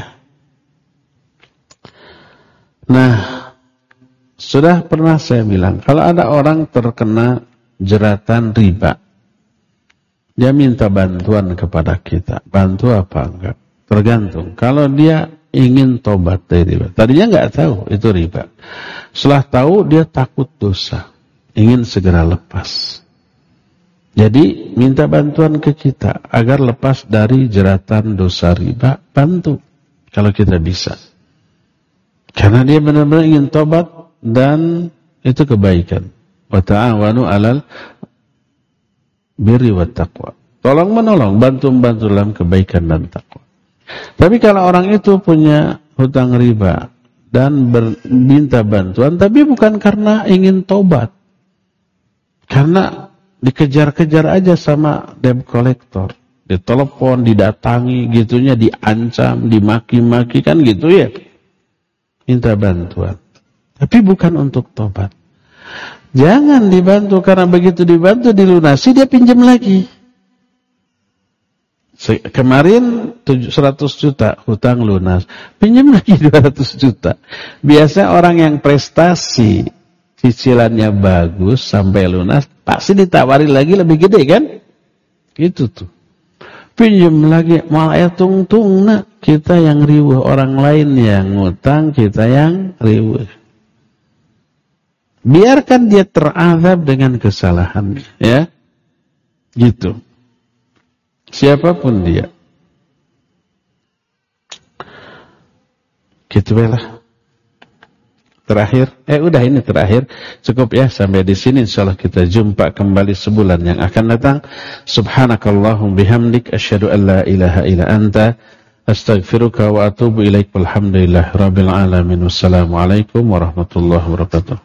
Nah, sudah pernah saya bilang, kalau ada orang terkena jeratan riba, dia minta bantuan kepada kita. Bantu apa enggak? Tergantung. Kalau dia ingin tobat dari riba. Tadinya enggak tahu itu riba. Setelah tahu, dia takut dosa. Ingin segera lepas. Jadi, minta bantuan ke kita agar lepas dari jeratan dosa riba. Bantu. Kalau kita bisa. Karena dia benar-benar ingin tobat. Dan itu kebaikan. wa ta'awanu 'alal birri wat taqwa. Tolong menolong, bantu-bantu dalam kebaikan dan takwa. Tapi kalau orang itu punya hutang riba dan minta bantuan, tapi bukan karena ingin tobat, karena dikejar-kejar aja sama debt collector, ditelepon, didatangi, gitunya diancam, dimaki-maki, kan gitu ya, minta bantuan. Tapi bukan untuk tobat. Jangan dibantu, karena begitu dibantu dilunasi dia pinjam lagi. Kemarin seratus juta hutang lunas, pinjam lagi dua ratus juta. Biasa orang yang prestasi cicilannya bagus sampai lunas pasti ditawari lagi lebih gede kan? Gitu tuh. Pinjam lagi malah tung-tung, nah kita yang riweuh, orang lain yang ngutang, kita yang riweuh. Biarkan dia terazab dengan kesalahannya, ya. Gitu. Siapapun dia. Gitu lah. Terakhir, eh udah ini terakhir. Cukup ya sampai di sini, insyaallah kita jumpa kembali sebulan yang akan datang. Subhanakallahum bihamdik asyhadu an la ilaha illa anta astaghfiruka wa atubu ilaik. Walhamdulillahirabbil alamin. Wassalamualaikum warahmatullahi wabarakatuh.